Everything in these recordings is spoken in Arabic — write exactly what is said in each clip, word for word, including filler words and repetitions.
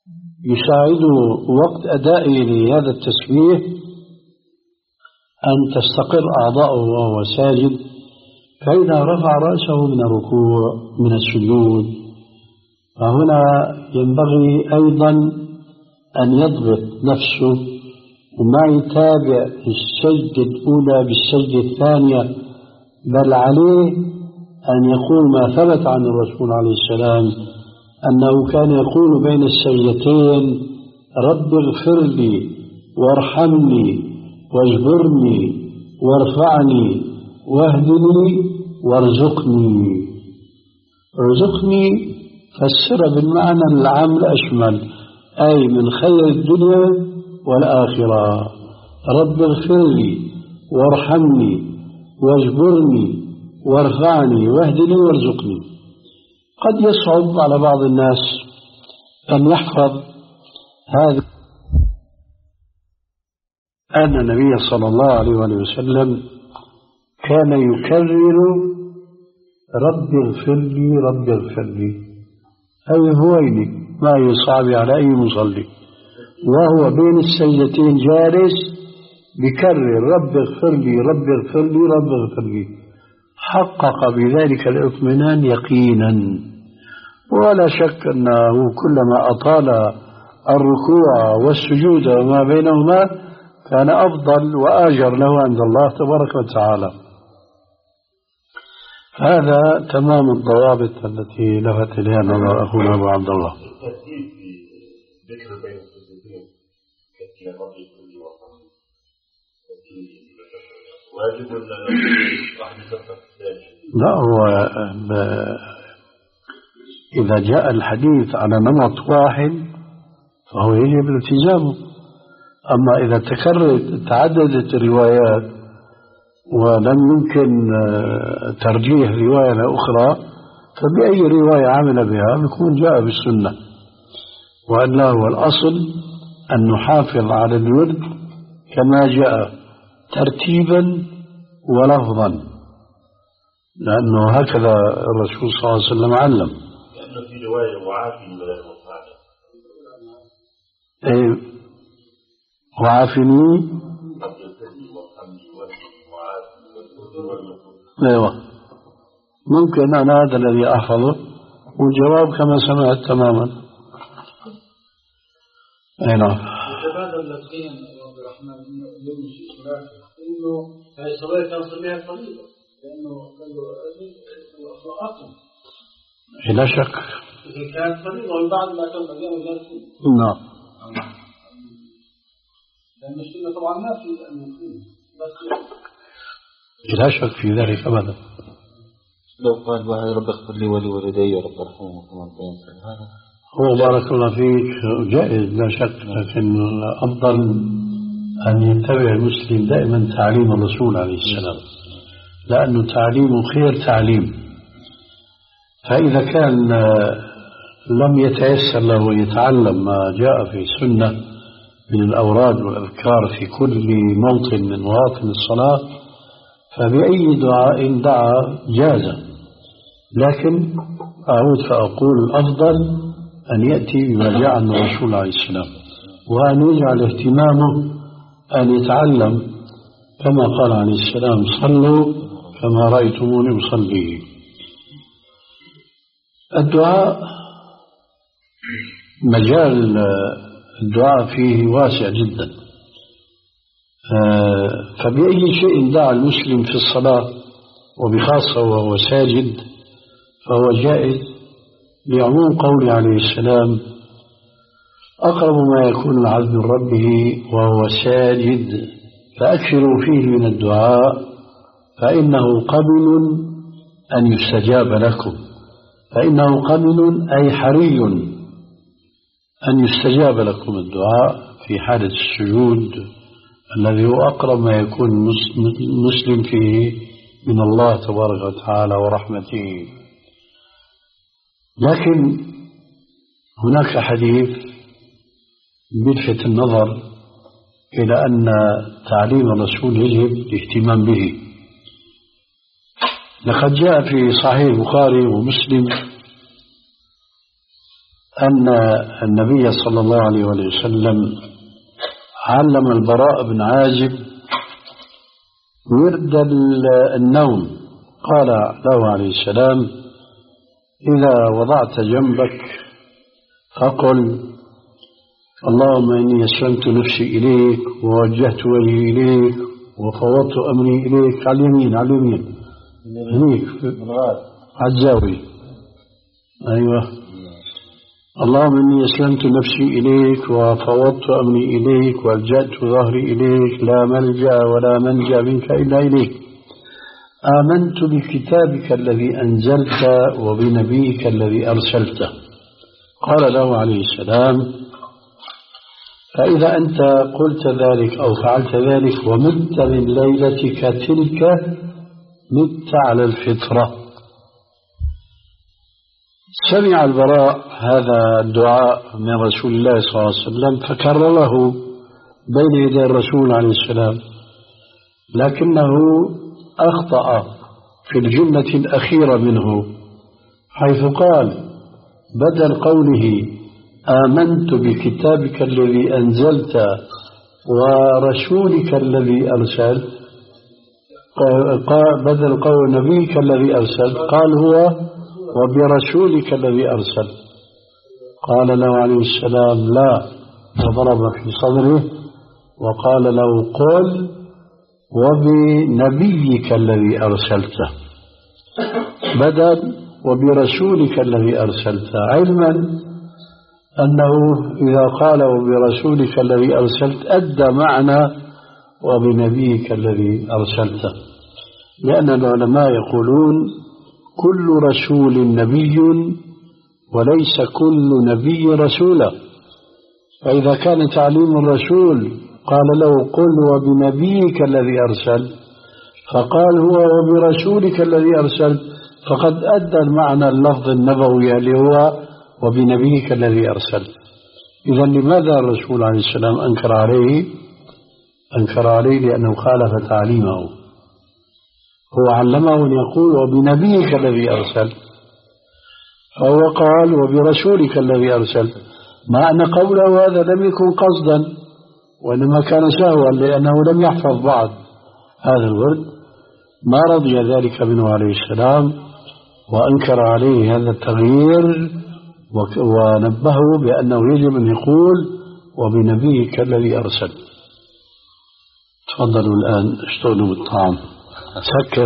يساعده وقت أدائه لهذا التسبيح أن تستقر أعضاؤه وهو ساجد، فإذا رفع رأسه من الركوع من السجود، فهنا ينبغي أيضا أن يضبط نفسه وما يتابع السجدة الأولى بالسجدة الثانية، بل عليه أن يقول ما ثبت عن الرسول عليه السلام أنه كان يقول بين السجدتين: رب اغفر لي وارحمني واجبرني وارفعني واهدني وارزقني. ارزقني فسر بالمعنى العام الأشمل، أي من خير الدنيا والآخرة. رب اغفر لي وارحمني واجبرني وارفعني واهدني وارزقني. قد يصعب على بعض الناس أن يحفظ هذا، أن النبي صلى الله عليه وسلم كان يكرر رب اغفر لي رب اغفر لي أي هويني، ما يصعب على أي مصلي وهو بين السجدتين جالس بكرر رب اغفر لي رب اغفر لي رب اغفر لي، حقق بذلك الاطمئنان يقينا. ولا شك أنه كلما أطال الركوع والسجود وما بينهما كان أفضل وآجر له عند الله تبارك وتعالى. هذا تمام الضوابط التي لفت إليها نظر أخونا أبو عبد الله. لا، هو إذا جاء الحديث على نمط واحد فهو يجب الالتزام، أما إذا تكررت تعددت الروايات ولم يمكن ترجيح رواية لأخرى فبأي رواية عمل بها بيكون جاء بالسنة. وأنه هو الأصل أن نحافظ على الورد كما جاء ترتيبا ولفظا، لأنه هكذا الرسول صلى الله عليه وسلم علم. لأنه في رواية وعافني ولا المصاعدة. إيه وعافني. ايوه ممكن أنا هذا الذي أحفظه والجواب كما سمعت تماما. اي نعم. هذا الذين عبد الرحمن اليوم في صلاة إنه هذه الصلاة كان صليها قليلا لأنه قالوا أصلا لا شك إذا كانت قليلا وبعد ما كان مجال ذلك. نعم. لأن السنة طبعا ما في أن يكون بس لا شك في ذلك أبدا. لو قال واحد رب اغفر لي ولوالدي ورب ارحمهما كما ربياني هذا هو بارك الله فيك جائز لا شك، لكن الأفضل أن يتبع المسلم دائما تعليم الرسول عليه السلام، لأنه تعليمه خير تعليم. فإذا كان لم يتيسر له يتعلم ما جاء في السنة من الأوراد والأذكار في كل موطن من مواطن الصلاة فبأي دعاء دعا جاز، لكن أعود فأقول الأفضل أن يأتي بما جاء عن الرسول عليه السلام، وأن يجعل اهتمامه أن يتعلم كما قال عليه السلام: صلوا كما رأيتموني أصلي. الدعاء مجال الدعاء فيه واسع جدا، فبأي شيء دعا المسلم في الصلاة وبخاصة وهو ساجد فهو جائز، لعموم قول عليه السلام: أقرب ما يكون العبد من ربه وهو ساجد فأكثروا فيه من الدعاء فإنه قبل أن يستجاب لكم. فإنه قبل أي حري أن يستجاب لكم الدعاء في حالة السجود الذي هو أقرب ما يكون المسلم فيه من الله تبارك وتعالى ورحمته. لكن هناك حديث بلفت النظر إلى أن تعليم الرسول يجب الاهتمام به. لقد جاء في صحيح البخاري ومسلم أن النبي صلى الله عليه وسلم علم البراء بن عازب ورد النوم. قال له عليه السلام: إذا وضعت جنبك فقل: اللهم إني أسلمت نفسي إليك ووجهت وجهي إليك وفوضت أمري إليك. على اليمين على اليمين هنيك على الزاوية. أيوة. اللهم إني أسلمت نفسي إليك وفوضت أمري إليك والجأت ظهري إليك لا ملجأ ولا منجأ منك إلا إليك. آمنت بكتابك الذي أنزلت وبنبيك الذي أرسلته. قال له عليه السلام: فإذا أنت قلت ذلك أو فعلت ذلك ومت من ليلتك تلك مت على الفطرة. سمع البراء هذا الدعاء من رسول الله صلى الله عليه وسلم فكرره بين يدي الرسول عليه السلام، لكنه أخطأ في الجملة الأخيرة منه، حيث قال بدل قوله آمنت بكتابك الذي أنزلت ورسولك الذي أرسلت، قال بدل قول نبيك الذي أرسلت قال هو وبرسولك الذي أرسل. قال له عليه السلام: لا، وضرب في صدره وقال له: قل وبنبيك الذي أرسلته بدل وبرسولك الذي أرسلته، علما أنه إذا قال وبرسولك الذي أرسلت أدى معنى وبنبيك الذي أرسلته، لأن العلماء يقولون كل رسول نبي وليس كل نبي رسولا. فإذا كان تعليم الرسول قال له: قل وبنبيك الذي أرسل، فقال هو وبرسولك الذي أرسل، فقد أدى المعنى اللفظ النبوي اللي هو وبنبيك الذي أرسل. إذا لماذا الرسول عليه السلام أنكر عليه؟ أنكر عليه لأنه خالف تعليمه. هو علمه أن يقول وبنبيك الذي أرسل، فهو قال وبرسولك الذي أرسل، مع أن قوله هذا لم يكن قصدا وإنما كان سهوا لأنه لم يحفظ بعض هذا الورد. ما رضي ذلك منه عليه السلام وأنكر عليه هذا التغيير ونبهه بأنه يجب أن يقول وبنبيك الذي أرسل. تفضلوا الآن اشتغلوا بالطعام. سكر.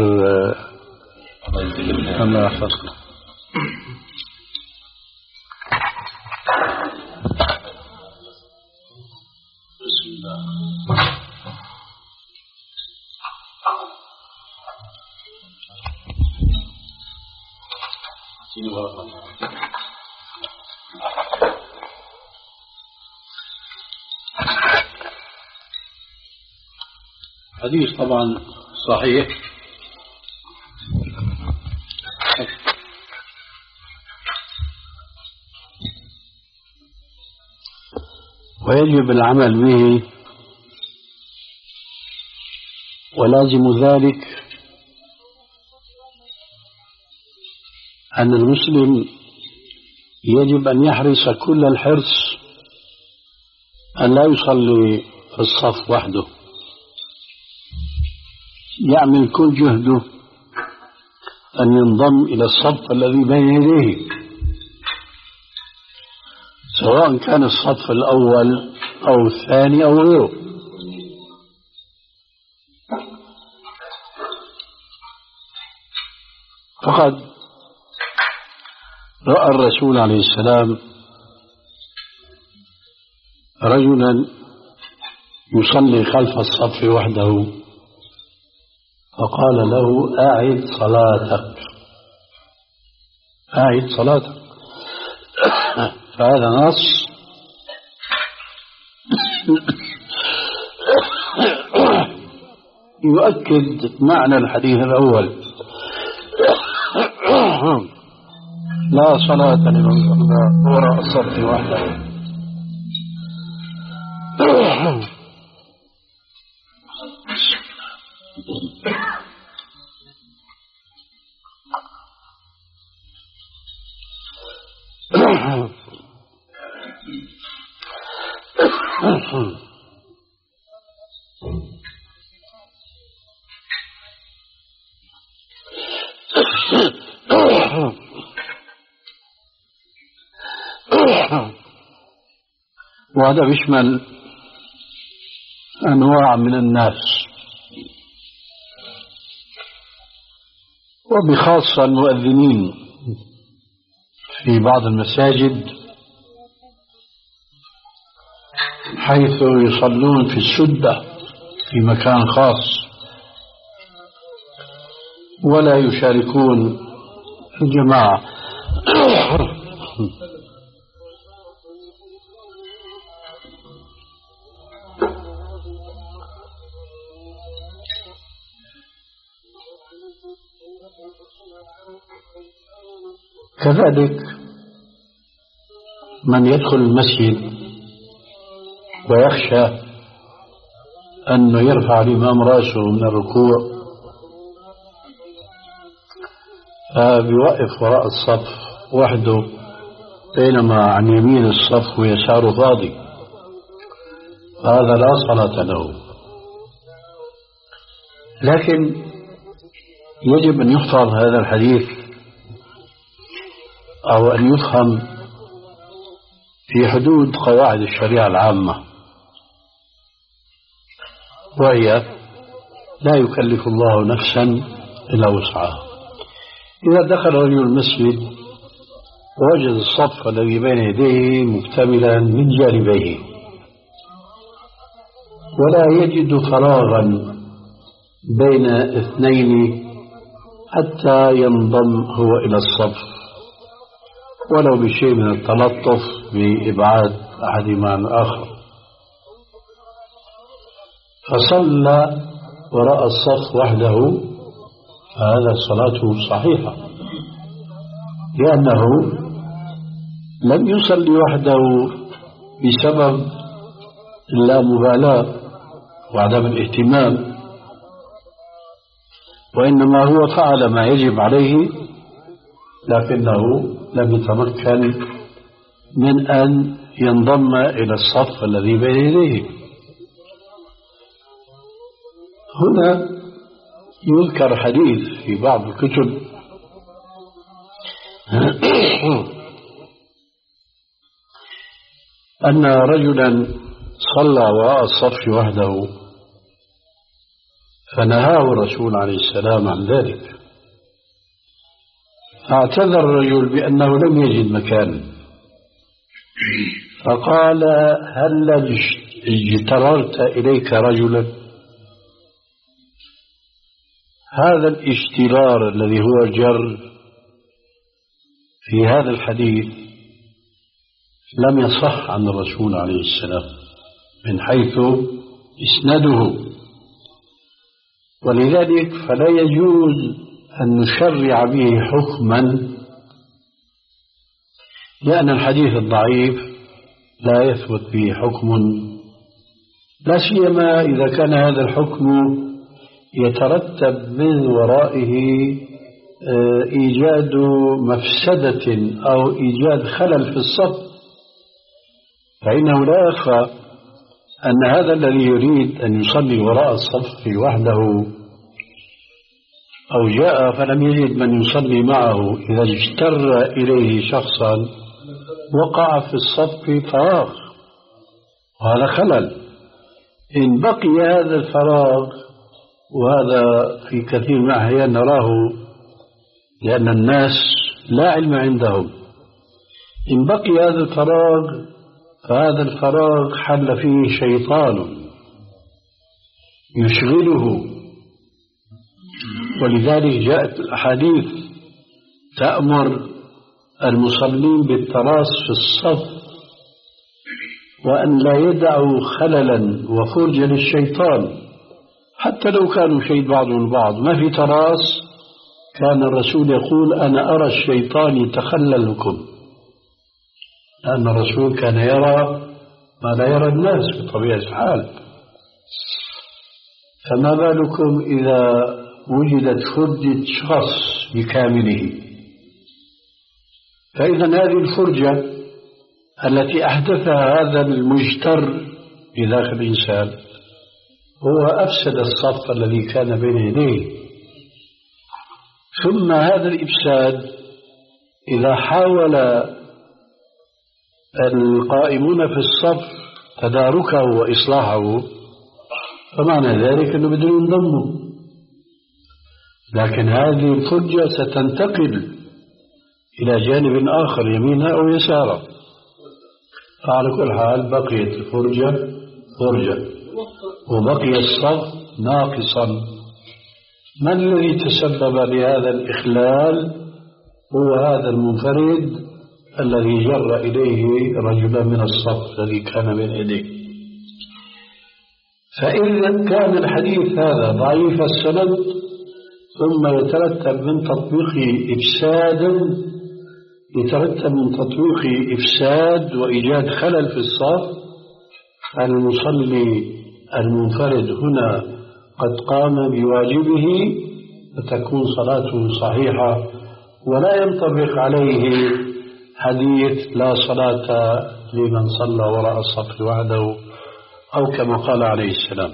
الله يحفظكم. بسم الله. حديث طبعا صحيح، ويجب العمل به، ولازم ذلك أن المسلم يجب أن يحرص كل الحرص أن لا يصلي في الصف وحده، يعمل كل جهده أن ينضم إلى الصف الذي بين يديه، سواء كان الصف الأول أو الثاني أو غيره. فقد رأى الرسول عليه السلام رجلا يصلي خلف الصف وحده، فقال له: أعد صلاتك، أعد صلاتك. فهذا نص يؤكد معنى الحديث الأول: لا صلاة لمن صلى وراء الصف وحده. وهذا بيشمل أنواع من الناس، وبخاصة المؤذنين في بعض المساجد، حيث يصلون في السدة في مكان خاص ولا يشاركون الجماعة. كذلك من يدخل المسجد ويخشى أنه يرفع الإمام رأسه من الركوع فبيوقف وراء الصف وحده، بينما عن يمين الصف ويساره فاضي، هذا لا صلاة له. لكن يجب أن يحفظ هذا الحديث أو أن يفهم في حدود قواعد الشريعة العامة، وهي لا يكلف الله نفسا إلا وسعها. إذا دخل رجل المسجد ووجد الصف الذي بين يديه مكتملا من جانبيه ولا يجد فراغا بين اثنين حتى ينضم هو إلى الصف ولو بشيء من التلطف بإبعاد أحدهما عن الآخر، فصلى وراء الصف وحده، فهذا صلاته صحيحة، لأنه لم يصلي وحده بسبب اللامبالاة وعدم الاهتمام، وإنما هو فعل ما يجب عليه لكنه لم يتمكن من أن ينضم إلى الصف الذي بين يديه. هنا يذكر حديث في بعض الكتب أن رجلا صلى وراء الصف وحده فنهاه الرسول عليه السلام عن ذلك، فاعتذر الرجل بأنه لم يجد مكان، فقال: هل اجتررت إليك رجلا؟ هذا الاشترار الذي هو جر في هذا الحديث لم يصح عن الرسول عليه السلام من حيث إسناده، ولذلك فلا يجوز أن نشرع به حكما، لأن الحديث الضعيف لا يثبت به حكم، لا سيما إذا كان هذا الحكم يترتب من ورائه إيجاد مفسدة أو إيجاد خلل في الصف، فإنه لا يخفى أن هذا الذي يريد أن يصلي وراء الصف وحده أو جاء فلم يجد من يصلي معه، إذا اجتر إليه شخصا وقع في الصف فراغ، وهذا خلل. إن بقي هذا الفراغ، وهذا في كثير من الأحيان نراه لأن الناس لا علم عندهم، إن بقي هذا الفراغ فهذا الفراغ حل فيه شيطان يشغله، ولذلك جاءت الأحاديث تأمر المصلين بالتراص في الصف وأن لا يدعوا خللا وفرجا للشيطان، حتى لو كانوا شيء بعضهم البعض ما في تراص. كان الرسول يقول: أنا أرى الشيطان يتخلل لكم، لأن الرسول كان يرى ما لا يرى الناس بطبيعة الحال، فما بالكم إذا وجدت فرجة شخص بكامله؟ فإذا هذه الفرجة التي أحدثها هذا المجتر لذاك الإنسان هو أفسد الصف الذي كان بين يديه. ثم هذا الإفساد إذا حاول القائمون في الصف تداركه وإصلاحه فمعنى ذلك أنه بدهم ينضموا، لكن هذه الفرجة ستنتقل إلى جانب آخر يمينا أو يسارا، فعلى كل حال بقيت الفرجة فرجة وبقي الصف ناقصا. من الذي تسبب بهذا الإخلال؟ هو هذا المنفرد الذي جر إليه رجلا من الصف الذي كان بين يديه. فإذا كان الحديث هذا ضعيف السند ثم يترتب من تطبيقه إفسادا يترتب من تطبيقه إفساد وإيجاد خلل في الصف، المصلي المنفرد هنا قد قام بواجبه فتكون صلاته صحيحة ولا ينطبق عليه حديث لا صلاة لمن صلى وراء الصف وحده أو كما قال عليه السلام.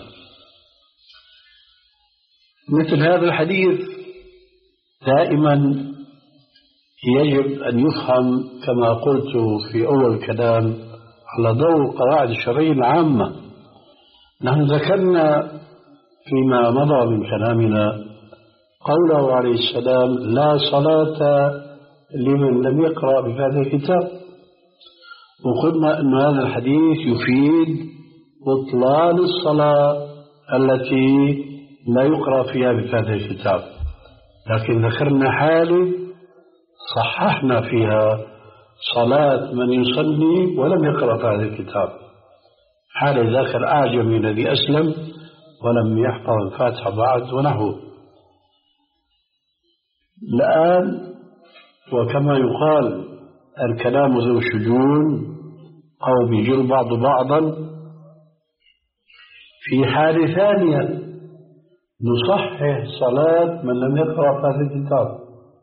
مثل هذا الحديث دائما يجب أن يفهم كما قلت في أول الكلام على ضوء القواعد الشرعية العامة. نحن ذكرنا فيما مضى من كلامنا قوله عليه السلام لا صلاة لمن لم يقرأ بهذا الكتاب، وقلنا أن هذا الحديث يفيد بطلان الصلاة التي لا يقرأ فيها بهذا الكتاب، لكن ذكرنا حالة صححنا فيها صلاة من يصلي ولم يقرأ في هذا الكتاب، حال ذاك الأعجمي الذي أسلم ولم يحفظ الفاتحة بعد ونحوه. الآن وكما يقال الكلام ذو شجون أو بيجر بعض بعضا، في حال ثانية نصحح صلاة من لم يقرأ في هذا الكتاب،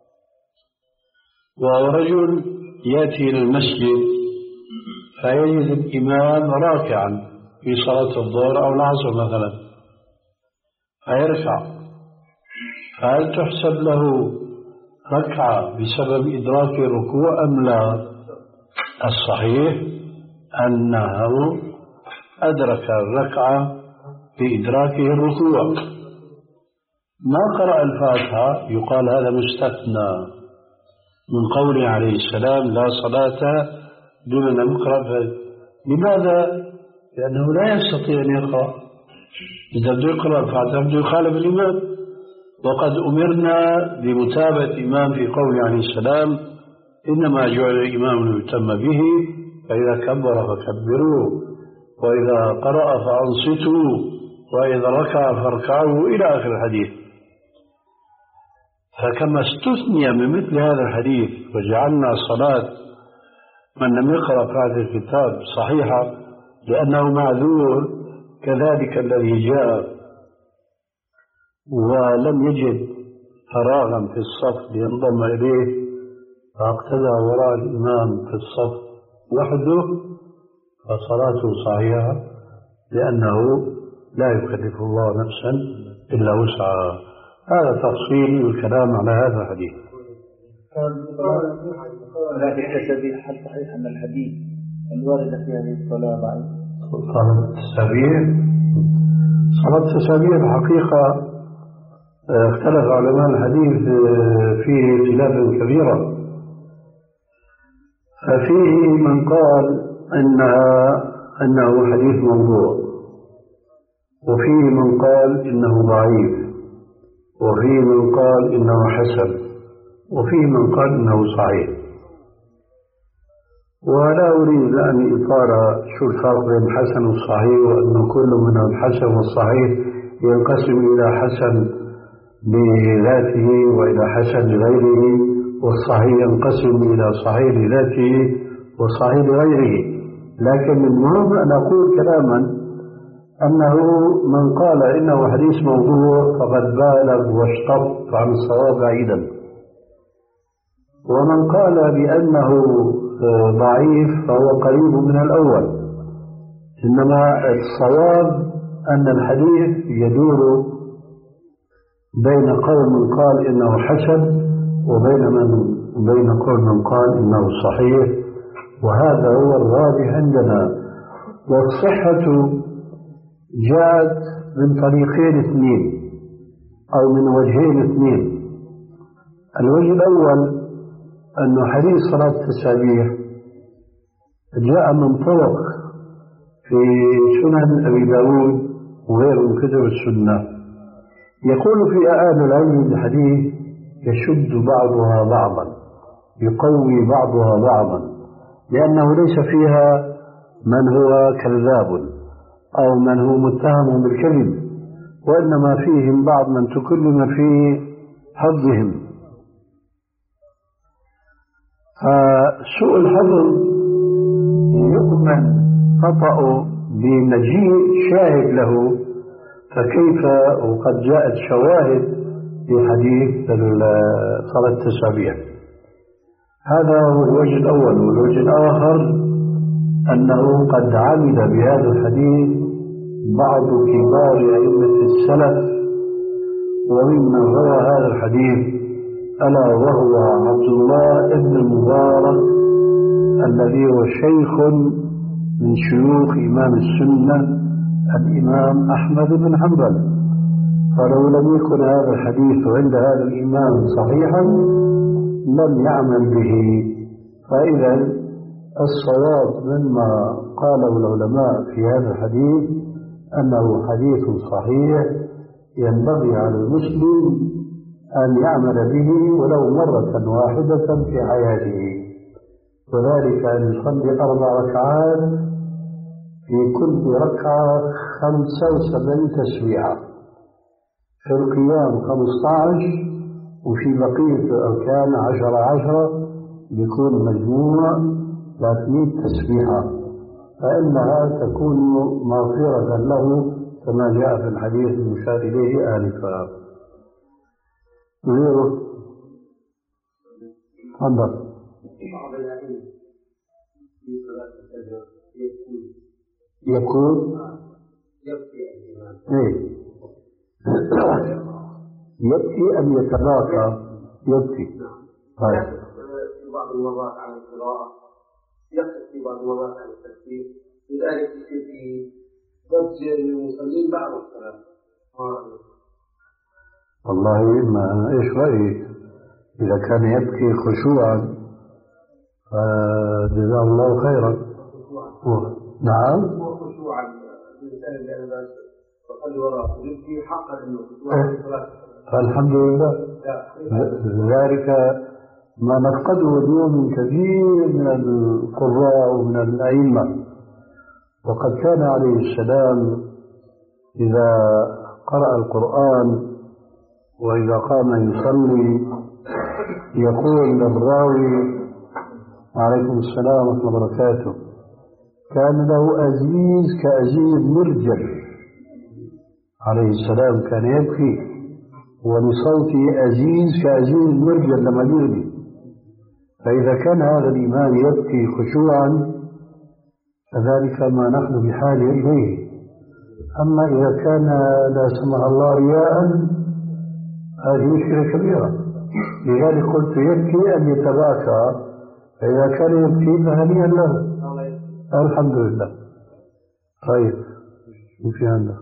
وهو رجل يأتي إلى المسجد فيجد الإمام راكعا في صلاة الظهر أو العصر مثلا فيركع، فهل تحسب له ركعة بسبب إدراك الركوع أم لا؟ الصحيح أنه أدرك الركعة بإدراكه الركوع، ما قرأ الفاتحة يقال هذا مستثنى من قوله عليه السلام لا صلاة لمن لم يقرأ. لماذا؟ لأنه لا يستطيع أن يقرأ، إذا بده يقرأ الفاتحة بده يخالف الإمام، وقد أمرنا بمتابعة الإمام في قوله عليه السلام إنما جعل الإمام ليتم به فإذا كبر فكبروا وإذا قرأ فأنصتوا وإذا ركع فاركعوا إلى آخر الحديث. فكما استثني من مثل هذا الحديث وجعلنا صلاة من لم يقرأ في هذا الكتاب صحيحة لأنه معذور، كذلك الذي جاء ولم يجد فراغا في الصف لينضم إليه فاقتدى وراء الإمام في الصف وحده فصلاته صحيحة لأنه لا يكلف الله نفسا إلا وسعها. هذا تفصيل الكلام على هذا الحديث. ولكن التسبيح هل صحيح أن الحديث الوارد في هذه الصلاة ضعيف؟ صلاة التسبيح صلاة التسبيح الحقيقة اختلف علماء الحديث فيه اختلافا كبيرا، ففيه من قال إنها أنه حديث موضوع، وفيه من قال إنه ضعيف، وفيه من قال إنه حسن، وفيه من قال إنه صحيح. ولا أريد أن إطار شو الفرق بين الحسن والصحيح، وأن كل من الحسن والصحيح ينقسم إلى حسن بذاته وإلى حسن لغيره، والصحيح ينقسم إلى صحيح لذاته وصحيح لغيره. لكن المهم أن أقول كلاما أنه من قال إنه حديث موضوع فقد بالغ واشتط عن الصواب بعيدا، ومن قال بأنه ضعيف فهو قريب من الأول، إنما الصواب أن الحديث يدور بين قول قال إنه حسن وبين من بين قول من قال إنه صحيح، وهذا هو الراجح عندنا. والصحة جاءت من طريقين اثنين أو من وجهين اثنين. الوجه الأول أن حديث صلاة التسابيح جاء من طرق في سنن أبي داود وغيره من كتب السنة. يقول في أهل العلم الحديث يشد بعضها بعضا، يقوي بعضها بعضا، لأنه ليس فيها من هو كذاب أو من هو متهم بالكذب، وإنما فيهم بعض من تكلم في حظهم. فسوء الحظ يؤمن خطأ بمجيء شاهد له، فكيف وقد جاءت شواهد في حديث صلاة التسابيح. هذا هو الوجه الأول. والوجه الآخر أنه قد عمل بهذا الحديث بعض كبار أئمة السلف وممن روى هذا الحديث، ألا وهو عبد الله بن المبارك الذي هو شيخ من شيوخ إمام السنة الإمام أحمد بن حنبل. فلو لم يكن هذا الحديث عند هذا الإمام صحيحا لم يعمل به. فإذا الصواب مما قاله العلماء في هذا الحديث أنه حديث صحيح ينبغي على المسلم أن يعمل به ولو مرة واحدة في حياته، وذلك أن يصلي أربع ركعات في كل ركعة خمسة وسبعين تسبيحة، في القيام خمسة عشر، وفي بقية الأركان عشرة عشرة، بيكون مجموع ثلاثمائة تسبيحة، فإنها تكون مغفرة له كما جاء في الحديث المشار إليه آنفا. غيره تفضل. بعض الأئمة في صلاة الفجر يكون يبكي الإمام. إيه يبكي أم يتباكى؟ يبكي. طيب. في بعض المرات عن القراءة، يقصد في بعض المرات عن التفسير، لذلك يصير في ضجة للمصلين بعد الصلاة. والله ما أنا إيش رأيي؟ إذا كان يبكي خشوعا فجزاه الله خيرا. نعم. هو خشوعا الإنسان اللي وصلي وراءه يبكي حقا إنه خشوعا. فالحمد لله. ذلك ما نفقده اليوم من كثير من القراء ومن الأئمة. وقد كان عليه السلام إذا قرأ القرآن وإذا قام يصلي يقول للراوي عليكم السلام ورحمة الله وبركاته، كان له أزيز كأزيز مرجل عليه السلام، كان يبكي ولصوته أزيز كأزيز مرجل لما يغني. فإذا كان هذا الإمام يبكي خشوعا فذلك ما نحن بحاجة إليه. أما إذا كان لا سمح الله رياء هذه مشكلة كبيرة. لذلك قلت يبكي أن يتباكى، فإذا كان يبكي فهنيئا له. الحمد لله. طيب شو في عندك؟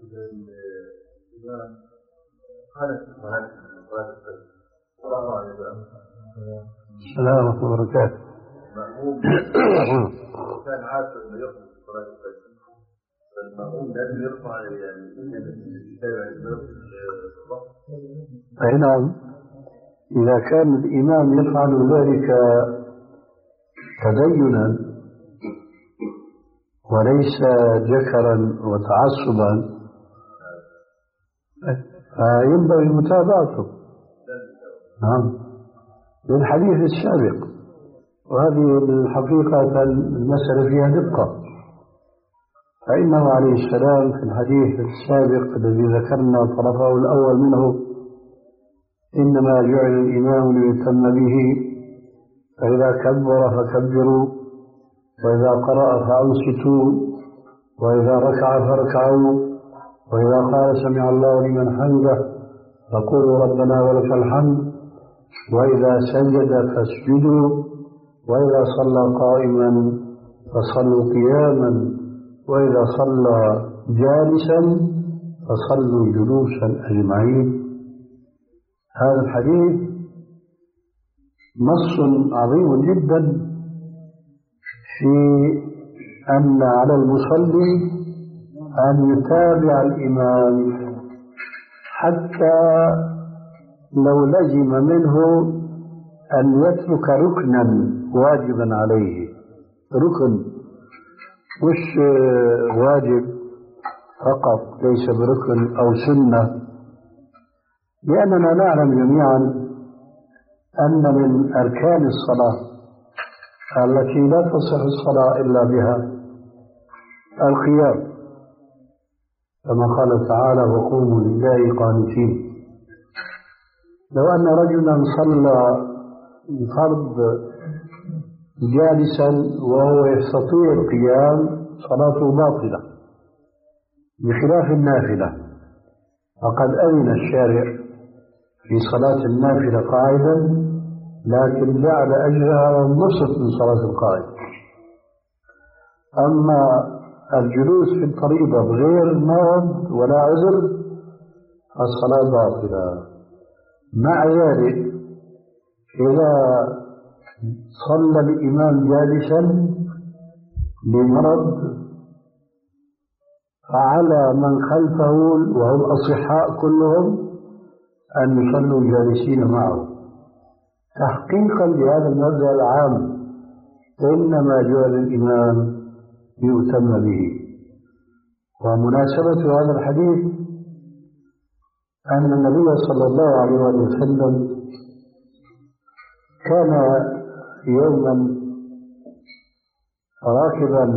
السلام ورحمة الله وبركاته. كان عارف انه يخرج صلاة الفجر، فالمأموم لازم يرفع يعني أي نعم. إذا كان الإمام يفعل ذلك تدينا وليس جكرا وتعصبا فينبغي متابعته. نعم للحديث السابق، وهذه الحقيقة المسألة فيها دقة. فإنه عليه السلام في الحديث السابق الذي ذكرنا طرفه الأول منه إنما جعل الإمام ليتم به، فإذا كبر فكبروا وإذا قرأ فأنصتوا وإذا ركع فاركعوا، وإذا قال سمع الله لمن حمده فقولوا ربنا ولك الحمد، وإذا سجد فاسجدوا، وإذا صلى قائما فصلوا قياما، وإذا صلى جالسا فصلوا جلوسا أجمعين. هذا الحديث نص عظيم جدا في أن على المصلي أن يتابع الإمام حتى لو لزم منه أن يترك ركنا واجبا عليه، ركن مش واجب فقط ليس بركن أو سنة، لأننا نعلم جميعا أن من أركان الصلاة التي لا تصح الصلاة إلا بها القيام، كما قال تعالى وقوموا لله قانتين. لو أن رجلا صلى فرض جالسا وهو يستطيع القيام صلاته باطلة، بخلاف النافلة، فقد أذن الشارع في صلاة النافلة قاعدا، لكن جعل أجرها نصف من صلاة القائد. أما الجلوس في الفريضة بغير مرض ولا عذر الصلاة باطلة. مع ذلك إذا صلى الإمام جالسا بمرض فعلى من خلفه وهم أصحاء كلهم أن يصلوا جالسين معه، تحقيقا لهذا المبدأ العام إنما جعل الإمام يؤتم به. ومناسبة هذا الحديث أن النبي صلى الله عليه وسلم كان يوما راكبا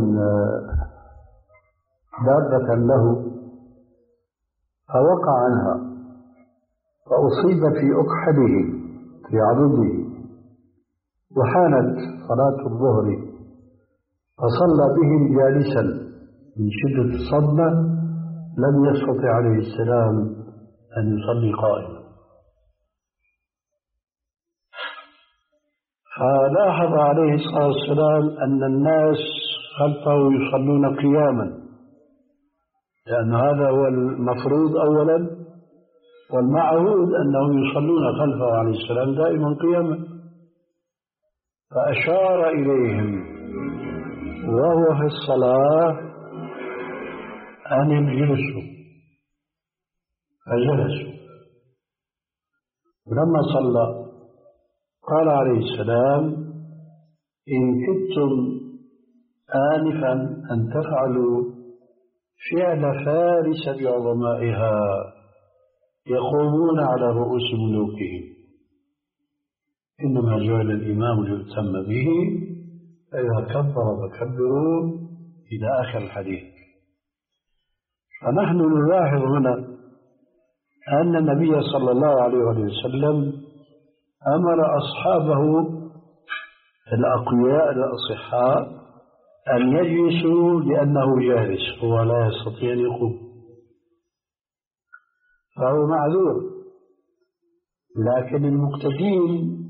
دابة له فوقع عنها فأصيب في أكحله في عضده، وحانت صلاة الظهر فصلى بهم جالسا من شدة الصدمة، لم يستطع عليه السلام أن يصلي قائما. فلاحظ عليه الصلاة والسلام أن الناس خلفه يصلون قياما، لأن هذا هو المفروض أولا، والمعهود أنهم يصلون خلفه عليه السلام دائما قياما. فأشار إليهم وهو في الصلاة أن يجلسوا، فجلسوا. ولما صلى قال عليه السلام إن كنتم آنفا أن تفعلوا فعل فارس بعظمائها يقومون على رؤوس ملوكهم، إنما جعل الإمام ليؤتم به، فإذا كبر فكبروا إلى آخر الحديث. فنحن نلاحظ هنا أن النبي صلى الله عليه وسلم أمر أصحابه الأقوياء الأصحاء أن يجلسوا لأنه جالس، هو لا يستطيع أن يقوم، فهو معذور. لكن المقتدين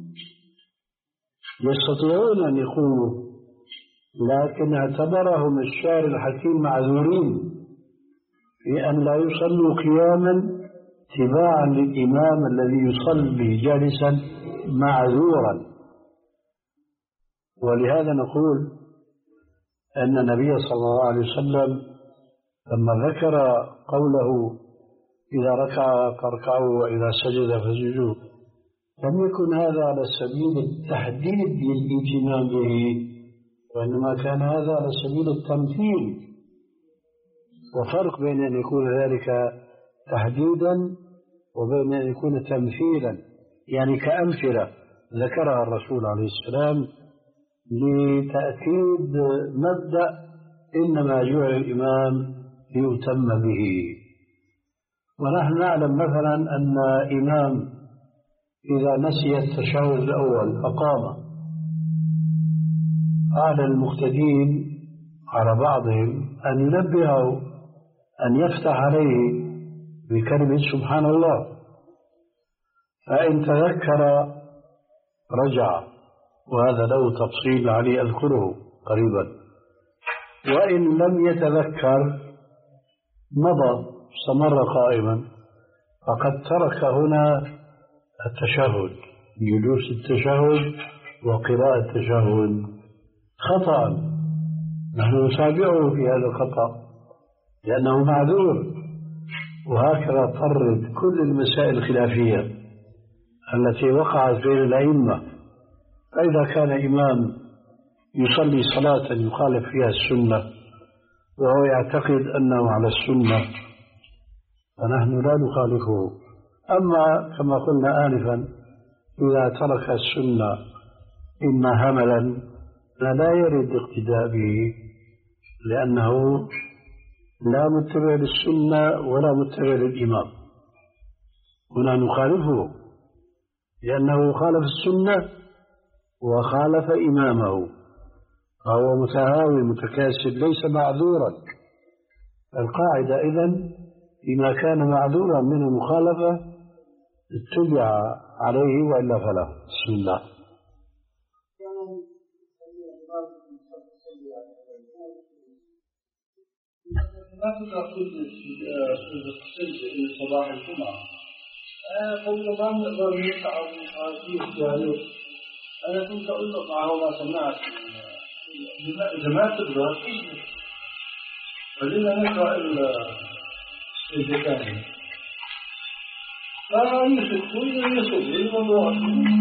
يستطيعون أن يقوموا، لكن اعتبرهم الشارع الحكيم معذورين في أن لا يصلوا قياما اتباعا للإمام الذي يصلي جالسا معذورا. ولهذا نقول أن النبي صلى الله عليه وسلم لما ذكر قوله إذا ركع فاركعوا وإذا سجد فاسجدوا لم يكن هذا على سبيل التحديد للإهتمام به، وإنما كان هذا على سبيل التمثيل. وفرق بين أن يكون ذلك تحديدا وبين أن يكون تمثيلا، يعني كأمثلة ذكرها الرسول عليه السلام لتأكيد مبدأ إنما جعل الإمام ليؤتم به. ونحن نعلم مثلا أن إمام إذا نسي التشهد الأول أقام، قال المقتدين على بعضهم أن ينبهه أن يفتح عليه بكلمة سبحان الله، فإن تذكر رجع، وهذا له تفصيل علي أذكره قريبا، وإن لم يتذكر مضى استمر قائما، فقد ترك هنا التشهد، جلوس التشهد وقراءة التشهد خطأ، نحن نتابعه في هذا الخطأ لأنه معذور. وهكذا طرد كل المسائل الخلافية التي وقعت بين الأئمة، فإذا كان إمام يصلي صلاة يخالف فيها السنة وهو يعتقد أنه على السنة فنحن لا نخالفه. أما كما قلنا آنفا إذا ترك السنة إما هملا فلا يرد اقتداء به، لأنه لا متبع للسنة ولا متبع للإمام، هنا نخالفه لأنه خالف السنة وخالف إمامه، فهو متهاوي متكاسل ليس معذورا. القاعدة إذن فيما كان معذورا من المخالفة اتبع عليه وإلا فلا. بسم الله. ما تقدر في صباح الجمعة قبل ما نقدر نسعى في يعني أنا كنت أقول له معه ما سمعت إذا ما تقدر خلينا نقرأ الجكاني لا يسك كل يسك الموضوع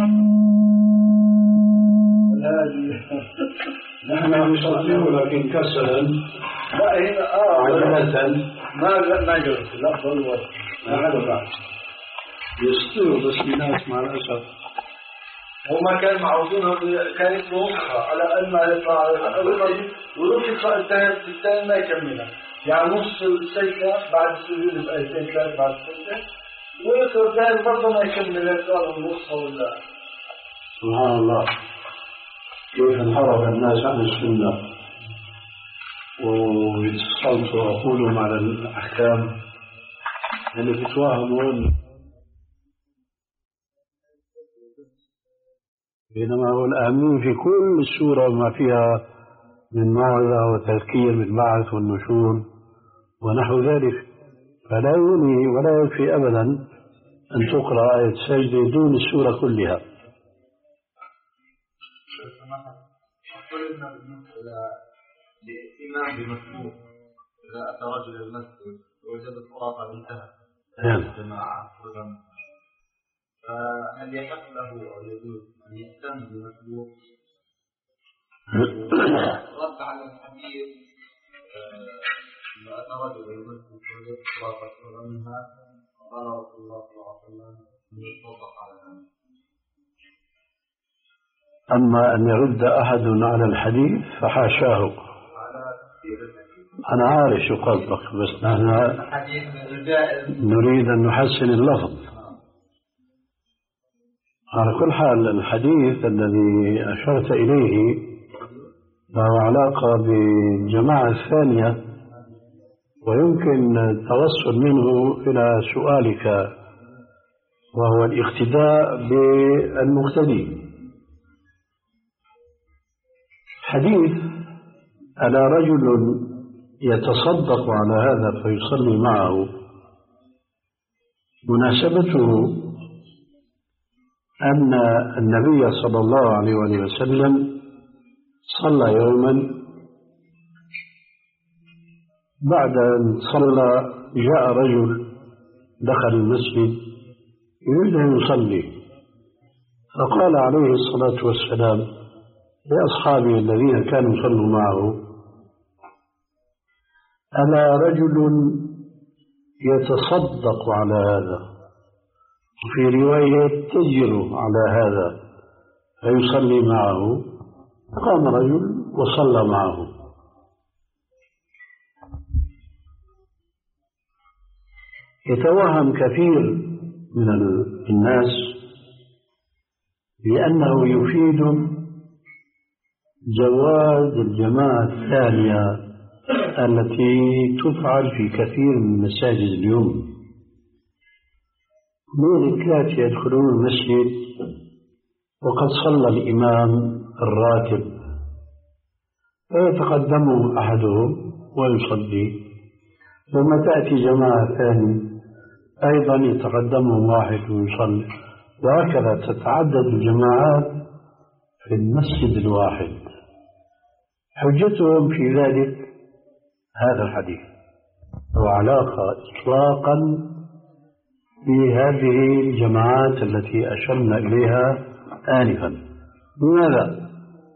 هذه نحن نصلي ولكن كسلا لا هنا آه عجلة ما ما جلس لا ضل ولا هذا بعد يستوي بس الناس مع الأسف وما كان معودين كان يسمعوا على أن ما يطلع ويروح يقرأ الثاني الثاني ما يكملها يعني نص السجدة بعد السجود بآيتين ثلاث بعد السجدة ويقرأ الثاني برضه ما يكمل يقرأ النص ولا. سبحان الله كيف انحرف الناس عن السنة ويتصلوا عقولهم على الأحكام اللي بيتوهمون، بينما هو الأهمية في كل السورة ما فيها من موعظة وتذكير بالبعث والنشور ونحو ذلك، فلا يغني ولا يكفي أبدا أن تقرأ آية السجدة دون السورة كلها. قلنا بالنسبة لإمام بمسبوق إذا أتى رجل المسجد ووجد الصلاة انتهت الجماعة فهل يحق له أو يجوز أن يهتم بمسبوق؟ رد على الحديث إذا أتى رجل المسجد ووجد الصلاة منها قال رسول الله صلى الله عليه وسلم أن يطبق على ذلك. أما أن يرد أحد على الحديث فحاشاه، أنا عارف شو قصدك بس نحن نريد أن نحسن اللفظ. على كل حال الحديث الذي أشرت إليه له علاقة بالجماعة الثانية ويمكن التوصل منه إلى سؤالك وهو الاقتداء بالمقتدي. حديث ألا رجل يتصدق على هذا فيصلي معه مناسبته أن النبي صلى الله عليه وسلم صلى يوما بعد أن صلى جاء رجل دخل المسجد يريد أن يصلي فقال عليه الصلاة والسلام لأصحابه الذين كانوا يصلوا معه ألا رجل يتصدق على هذا، وفي رواية يتجر على هذا فيصلي معه، قام رجل وصلى معه. يتوهم كثير من الناس بأنه يفيد جواز الجماعة الثانية التي تفعل في كثير من المساجد اليوم. من الثلاثة يدخلون المسجد وقد صلى الإمام الراتب فيتقدمه أحدهم ويصلي، ثم تأتي جماعة ثانية أيضا يتقدمهم واحد ويصلي، وهكذا تتعدد الجماعات في المسجد الواحد. حجتهم في ذلك هذا الحديث، وعلاقة إطلاقا بهذه الجماعات التي أشرنا إليها آنفا. لماذا؟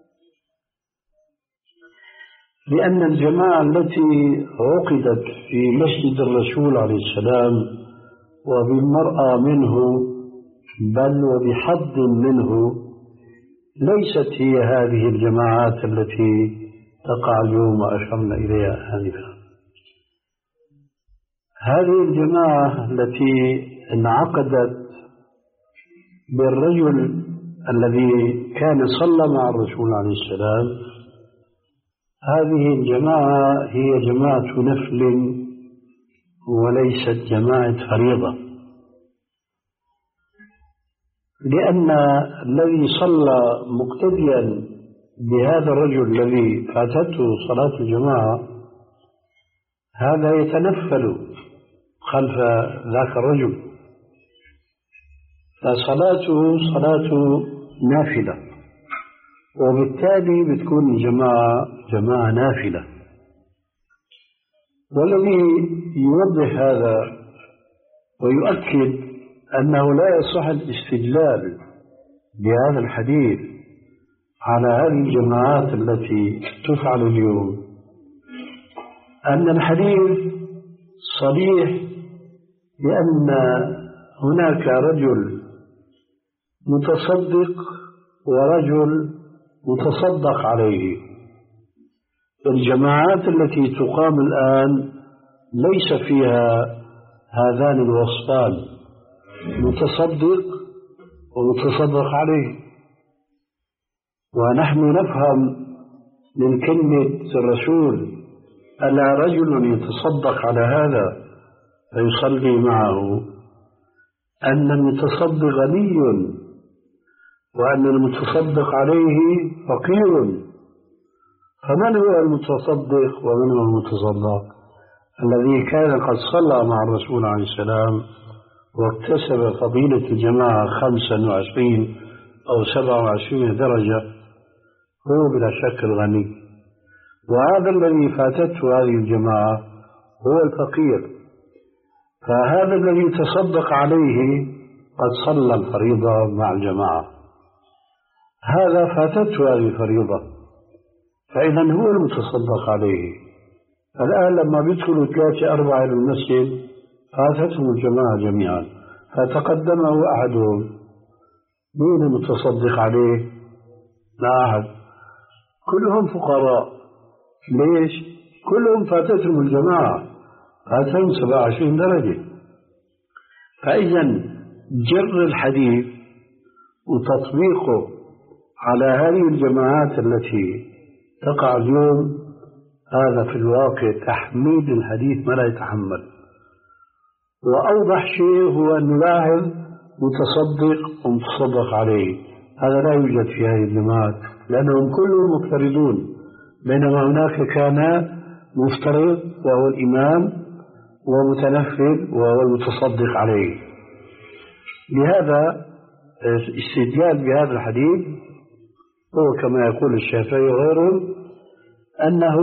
لأن الجماعة التي عقدت في مسجد الرسول عليه السلام وبالمرأة منه بل وبحد منه ليست هي هذه الجماعات التي تقع اليوم وأشرنا إليها آنفا. هذه الجماعة التي انعقدت بالرجل الذي كان صلى مع الرسول عليه السلام، هذه الجماعة هي جماعة نفل وليست جماعة فريضة، لأن الذي صلى مقتديا بهذا الرجل الذي فاتته صلاة الجماعة هذا يتنفل خلف ذاك الرجل، فصلاته صلاة نافلة، وبالتالي بتكون الجماعة جماعة نافلة. والذي يوضح هذا ويؤكد أنه لا يصح الاستدلال بهذا الحديث على هذه الجماعات التي تفعل اليوم أن الحديث صريح بأن هناك رجل متصدق ورجل متصدق عليه. الجماعات التي تقام الآن ليس فيها هذان الوصفان، متصدق ومتصدق عليه. ونحن نفهم من كلمة الرسول ألا رجل يتصدق على هذا فيصلي معه أن المتصدق غني وأن المتصدق عليه فقير. فمن هو المتصدق ومن هو المتصدق؟ الذي كان قد صلى مع الرسول عليه السلام واكتسب فضيلة الجماعة خمسا وعشرين أو سبعة وعشرين درجة هو بلا شك الغني، وهذا الذي فاتته هذه الجماعة هو الفقير. فهذا الذي تصدق عليه قد صلى الفريضة مع الجماعة، هذا فاتته هذه الفريضة، فإذا هو المتصدق عليه. الآن لما بيدخلوا ثلاثة أربعة إلى المسجد فاتتهم الجماعة جميعا، فتقدمه أحدهم، مين المتصدق عليه؟ لا أحد، كلهم فقراء. ليش؟ كلهم فاتتهم الجماعة، فاتهم سبعة وعشرين درجة. فإذا جر الحديث وتطبيقه على هذه الجماعات التي تقع اليوم هذا في الواقع تحميل الحديث ما لا يتحمل. وأوضح شيء هو أن نلاحظ متصدق ومتصدق عليه، هذا لا يوجد في هذه الجماعات لأنهم كلهم مفترضون، بينما هناك كان مفترض وهو الإمام ومتنفل وهو المتصدق عليه. لهذا استدلال بهذا الحديث هو كما يقول الشافعي وغيره أنه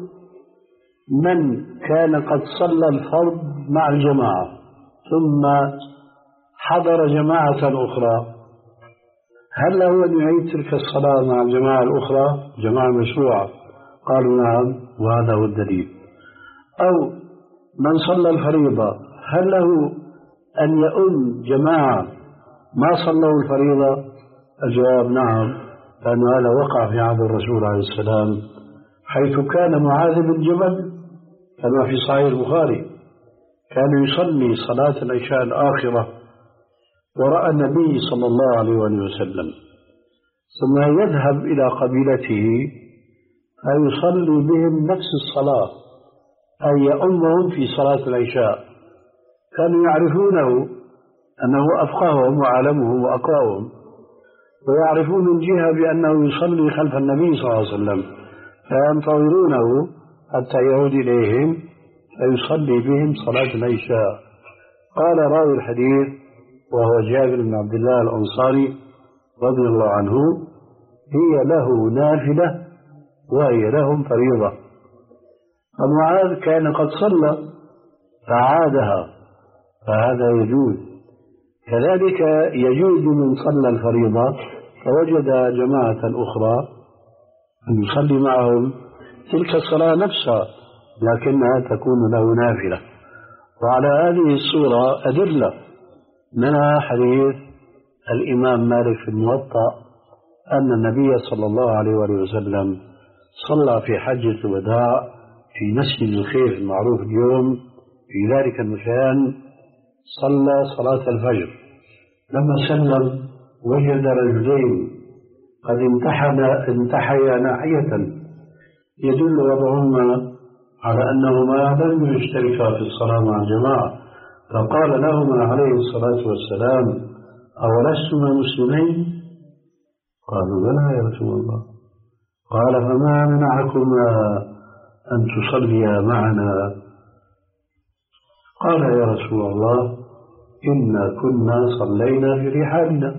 من كان قد صلى الفرض مع الجماعة ثم حضر جماعة أخرى، هل له أن يعيد تلك الصلاة مع الجماعة الأخرى جماعة مشروعة؟ قالوا نعم، وهذا هو الدليل. أو من صلى الفريضة هل له أن يؤم جماعة ما صلوا الفريضة؟ الجواب نعم، لأن هذا وقع في عهد الرسول عليه السلام، حيث كان معاذ بن جبل كما في صحيح البخاري كان يصلي صلاة العشاء الآخرة ورأى النبي صلى الله عليه وسلم، ثم يذهب إلى قبيلته فيصلي بهم نفس الصلاة، أي يؤمهم في صلاة العشاء. كانوا يعرفونه أنه أفقههم وعلمهم وأقواهم، ويعرفون من جهة بأنه يصلي خلف النبي صلى الله عليه وسلم، فينتظرونه حتى يعود إليهم فيصلي بهم صلاة العشاء. قال راوي الحديث وهو جابر بن عبد الله الأنصاري رضي الله عنه: هي له نافلة وهي لهم فريضة. فمعاذ كان قد صلى فعادها، فهذا يجوز. كذلك يجوز من صلى الفريضة فوجد جماعة أخرى أن يصلي معهم تلك الصلاة نفسها لكنها تكون له نافلة. وعلى هذه الصورة أدلة، منها حديث الإمام مالك في الموطأ أن النبي صلى الله عليه وسلم صلى في حجة الوداع في مسجد الخيف المعروف اليوم في ذلك المكان، صلى صلاة الفجر. لما سلم وجد رجلين قد انتحيا انتحيا ناحية يدل وضعهما على أنهما لم يشتركا في الصلاة مع الجماعة، فقال لهما عليه الصلاة والسلام: أولستما مسلمين؟ قالوا: بلى يا رسول الله. قال: فما منعكما أن تصليا معنا؟ قال: يا رسول الله، إنا كنا صلينا في رحالنا.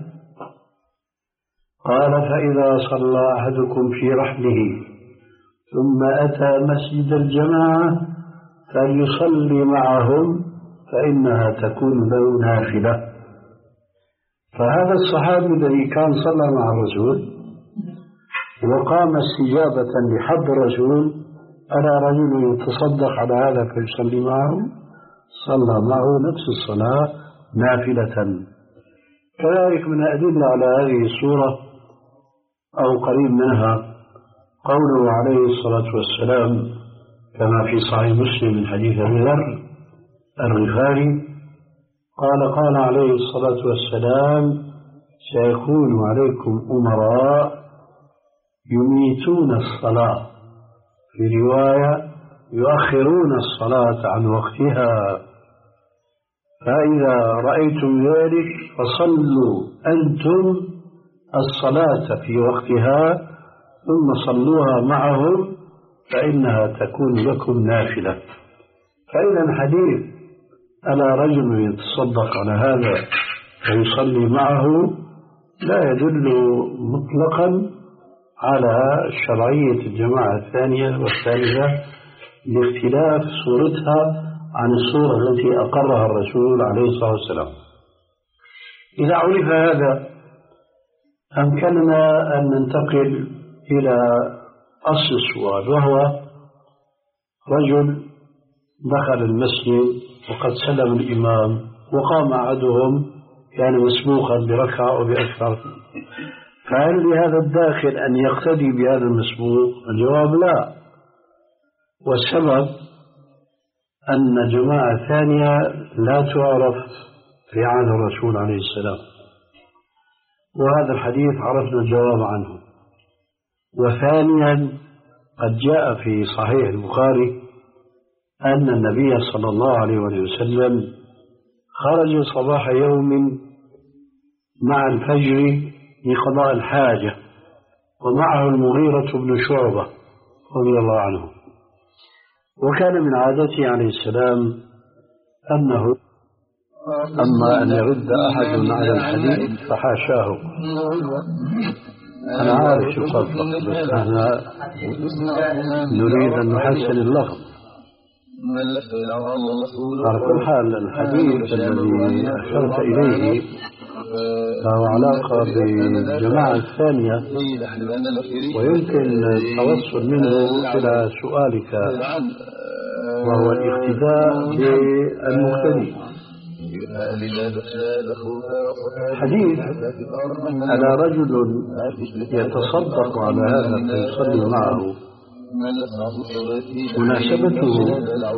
قال: فإذا صلى أحدكم في رحله ثم أتى مسجد الجماعة فليصلي معهم فإنها تكون له نافلة. فهذا الصحابي الذي كان صلى مع الرسول وقام استجابة لحب الرسول أرى رجل يتصدق على هذا فيصلي معه، صلى معه نفس الصلاة نافلة. كذلك من أدلة على هذه الصورة أو قريب منها قوله عليه الصلاة والسلام كما في صحيح مسلم من حديث أبي ذر الغفاري قال: قال عليه الصلاة والسلام: سيكون عليكم أمراء يميتون الصلاة، في رواية يؤخرون الصلاة عن وقتها، فإذا رأيتم ذلك فصلوا أنتم الصلاة في وقتها ثم صلوها معهم فإنها تكون لكم نافلة. فإذا حديث ألا رجل يتصدق على هذا ويصلي معه لا يدل مطلقا على شرعية الجماعة الثانية والثالثة لاختلاف صورتها عن الصورة التي أقرها الرسول عليه الصلاة والسلام. إذا عرف هذا أمكننا أن ننتقل إلى أصل السؤال، وهو رجل دخل المسجد وقد سلم الإمام وقام أحدهم كان مسبوقا بركعة أو بأكثر، فهل لهذا الداخل أن يقتدي بهذا المسبوق؟ الجواب لا، والسبب أن جماعة ثانية لا تعرف في عهد الرسول عليه السلام، وهذا الحديث عرفنا الجواب عنه. وثانيا قد جاء في صحيح البخاري أن النبي صلى الله عليه وسلم خرج صباح يوم مع الفجر لقضاء الحاجة ومعه المغيرة بن شعبة رضي الله عنه، وكان من عادته عليه السلام أنه أما أن يرد أحد على الحديث فحاشاه. أنا عارف شو قصدك، بس احنا نريد أن نحسن اللفظ. على كل حال الحديث الذي أشرت إليه له علاقة بالجماعة الثانية، ويمكن التوصل منه إلى سؤالك وهو الاقتداء بالمقتدي. حديث على رجل يتصدق على هذا فيصلي معه مناسبته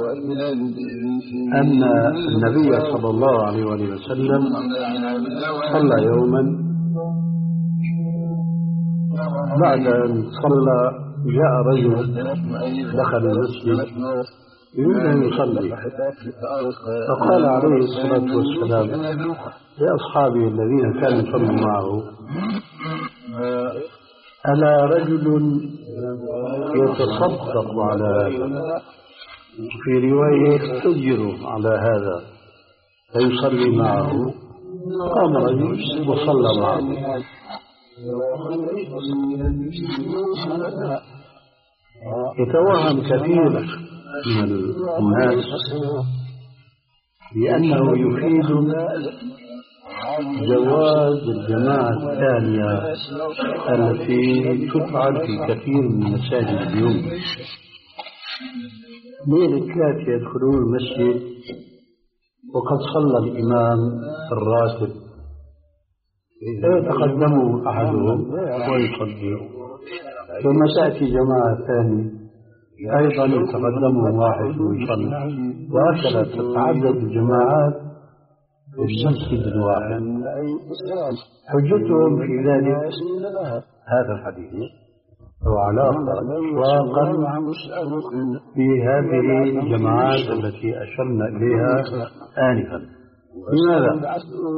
أن النبي صلى الله عليه وسلم صلى يوما بعد أن صلى جاء رجل دخل المسجد يريد أن يصلي، فقال عليه الصلاة والسلام لأصحابه الذين كانوا يصلوا معه: ألا رجل يتصدق على هذا؟ في رواية يؤجر على هذا فيصلي معه. قام رجل وصلى معه. يتوهم كثير من الناس بأنه يفيد جواز الجماعة الثانية التي تفعل في كثير من مساجد اليوم. ليلة ثلاثة يدخلون المسجد وقد صلى الإمام الراتب، فيتقدم أحدهم ويصلي، ثم تأتي جماعة ثانية أيضا يتقدم واحد ويصلي، وهكذا تتعدد الجماعات في المسجد الواحد. حجتهم في ذلك هذا الحديث وعلاقة إطلاقا بهذه الجماعات التي أشرنا إليها آنفا. لماذا؟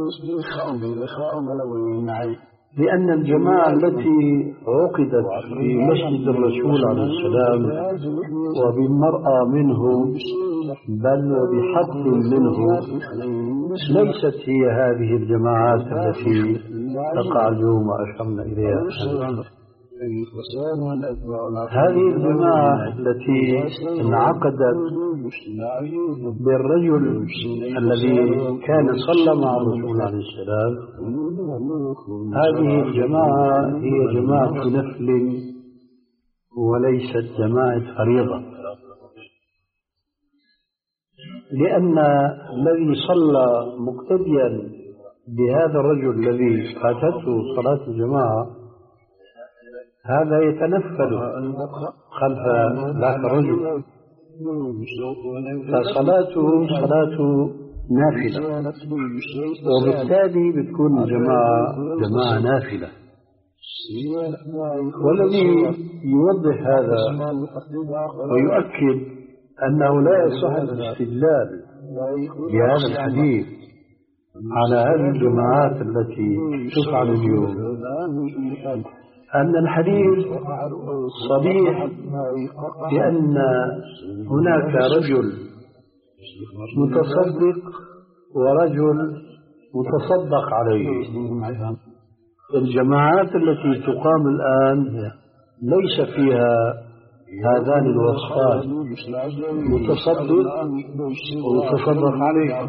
لأن الجماعة التي عقدت في مسجد الرسول عليه السلام وبالمرأة منه بل وبحد منه ليست هي هذه الجماعات التي تقع اليوم وأشرنا إليها. هذه الجماعة التي انعقدت بالرجل الذي كان صلى مع الرسول عليه السلام، هذه الجماعة هي جماعة نفل وليست جماعة فريضة، لأن الذي صلى مقتديا بهذا الرجل الذي فاتته صلاة الجماعة هذا يتنفل خلف ذاك الرجل، فصلاته صلاة نافلة، وبالتالي بتكون الجماعة جماعة نافلة. والذي يوضح هذا ويؤكد أنه لا يصح الاستدلال بهذا الحديث على هذه الجماعات التي تفعل اليوم أن الحديث صريح بأن هناك رجل متصدق ورجل متصدق عليه. الجماعات التي تقام الآن ليس فيها هذان الوصفان، متصدق ومتصدق عليه.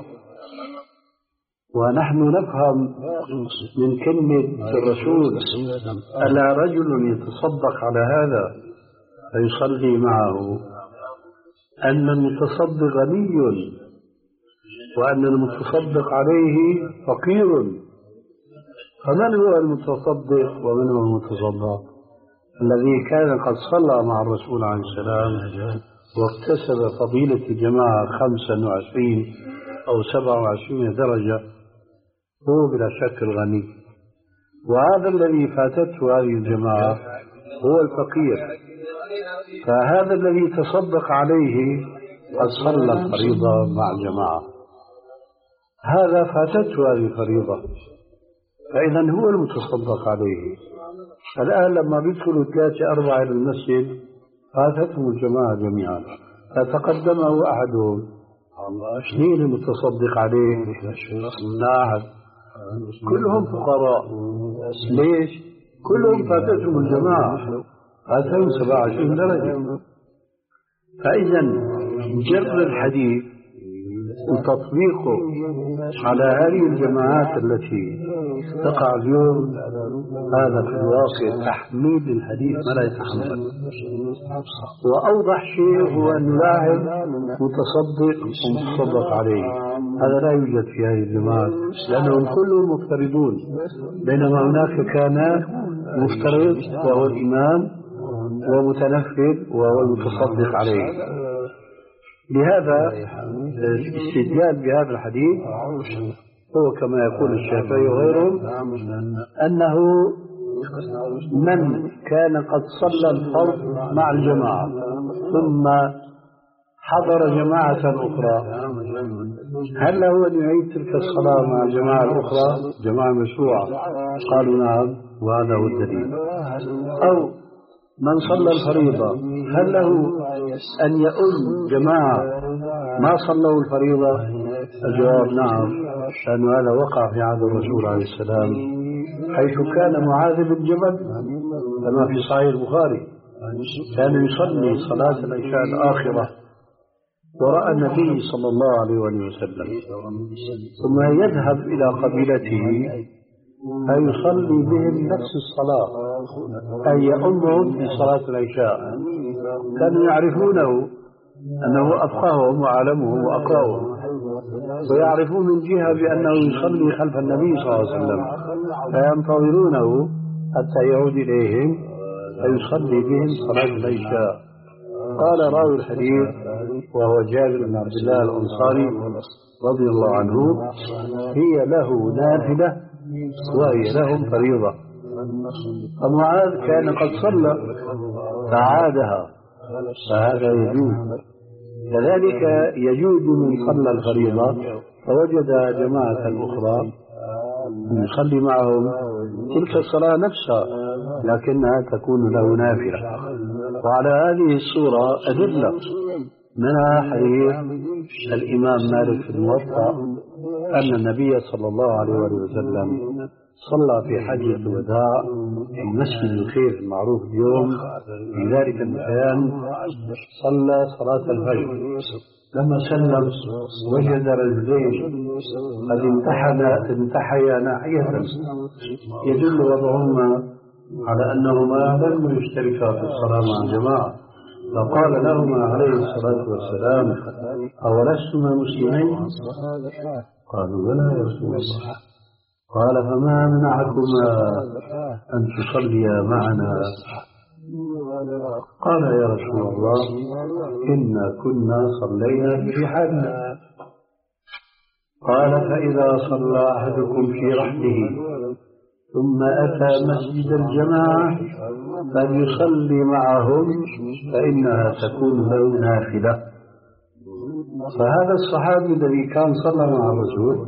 ونحن نفهم من كلمة الرسول ألا رجل يتصدق على هذا فيصلي معه أن المتصدق غني وأن المتصدق عليه فقير. فمن هو المتصدق ومن هو المتصدق؟ الذي كان قد صلى مع الرسول عليه السلام واكتسب فضيلة الجماعة خمسة وعشرين أو سبعة وعشرين درجة هو بلا شك الغني، وهذا الذي فاتته هذه الجماعة هو الفقير. فهذا الذي تصدق عليه قد صلى الفريضة مع الجماعة، هذا فاتته هذه الفريضة، فإذا هو المتصدق عليه. الآن لما بيدخلوا ثلاثة أربعة إلى المسجد فاتتهم الجماعة جميعا، فتقدمه أحدهم مين المتصدق عليه؟ لا أحد، كلهم فقراء. ليش؟ كلهم فاتتهم الجماعة، فاتهم سبعة وعشرين درجة. فإذا جر الحديث وتطبيقه على هذه الجماعات التي تقع اليوم هذا في الواقع تحميل الحديث ما لا يتحمل. وأوضح شيء هو أن نلاحظ متصدق ومتصدق عليه، هذا لا يوجد في هذه الجماعات لأنهم كلهم مفترضون، بينما هناك كان مفترض وهو الإمام ومتنفذ وهو المتصدق عليه. لهذا الاستدلال بهذا الحديث هو كما يقول الشافعي وغيرهم أنه من كان قد صلى الفرض مع الجماعة ثم حضر جماعة أخرى، هل له أن يعيد تلك الصلاة مع الجماعة الأخرى؟ جماعة مشروعة. قالوا نعم، وهذا هو الدليل. أو من صلى الفريضة هل له أن يؤم جماعة ما صلوا الفريضة؟ الجواب نعم، لأن هذا وقع في عهد الرسول عليه السلام، حيث كان معاذ بن جبل كما في صحيح البخاري كان يصلي صلاة العشاء الآخرة ورأى النبي صلى الله عليه وسلم، ثم يذهب إلى قبيلته فيصلي بهم نفس الصلاة، أي يؤمهم في صلاة العشاء. كانوا يعرفونه أنه أفقههم وأعلمهم وأقرأهم، ويعرفون من جهة بأنه يصلي خلف النبي صلى الله عليه وسلم، فينتظرونه حتى يعود إليهم فيصلي بهم صلاة العشاء. قال راوي الحديث وهو جابر بن عبد الله الأنصاري رضي الله عنه: هي له نافلة وهي لهم فريضة. فمعاذ كان قد صلى فعادها، فهذا يجوز. كذلك يجوز من صلى الفريضة فوجد جماعة أخرى يصلي معهم تلك الصلاة نفسها لكنها تكون له نافلة. وعلى هذه الصورة أدلة، منها حديث الإمام مالك في الموطأ أن النبي صلى الله عليه وسلم صلى في حجة الوداع في مسجد الخير المعروف اليوم في ذلك المكان، صلى صلاة الفجر. لما سلم وجد رجلين قد انتحنا انتحيا ناحية يدل وضعهما على أنهما لم يشتركا في الصلاة مع الجماعة، فقال لهما عليه الصلاة والسلام: أولستما مسلمين؟ قالوا: بلى يا رسول الله. قال: فما منعكما أن تصليا معنا؟ قال: يا رسول الله، إنا كنا صلينا في حالنا. قال: فإذا صلى أحدكم في رحله ثم أتى مسجد الجماعة فليصلي معهم فإنها تكون له نافلة. فهذا الصحابي الذي كان صلى مع الرسول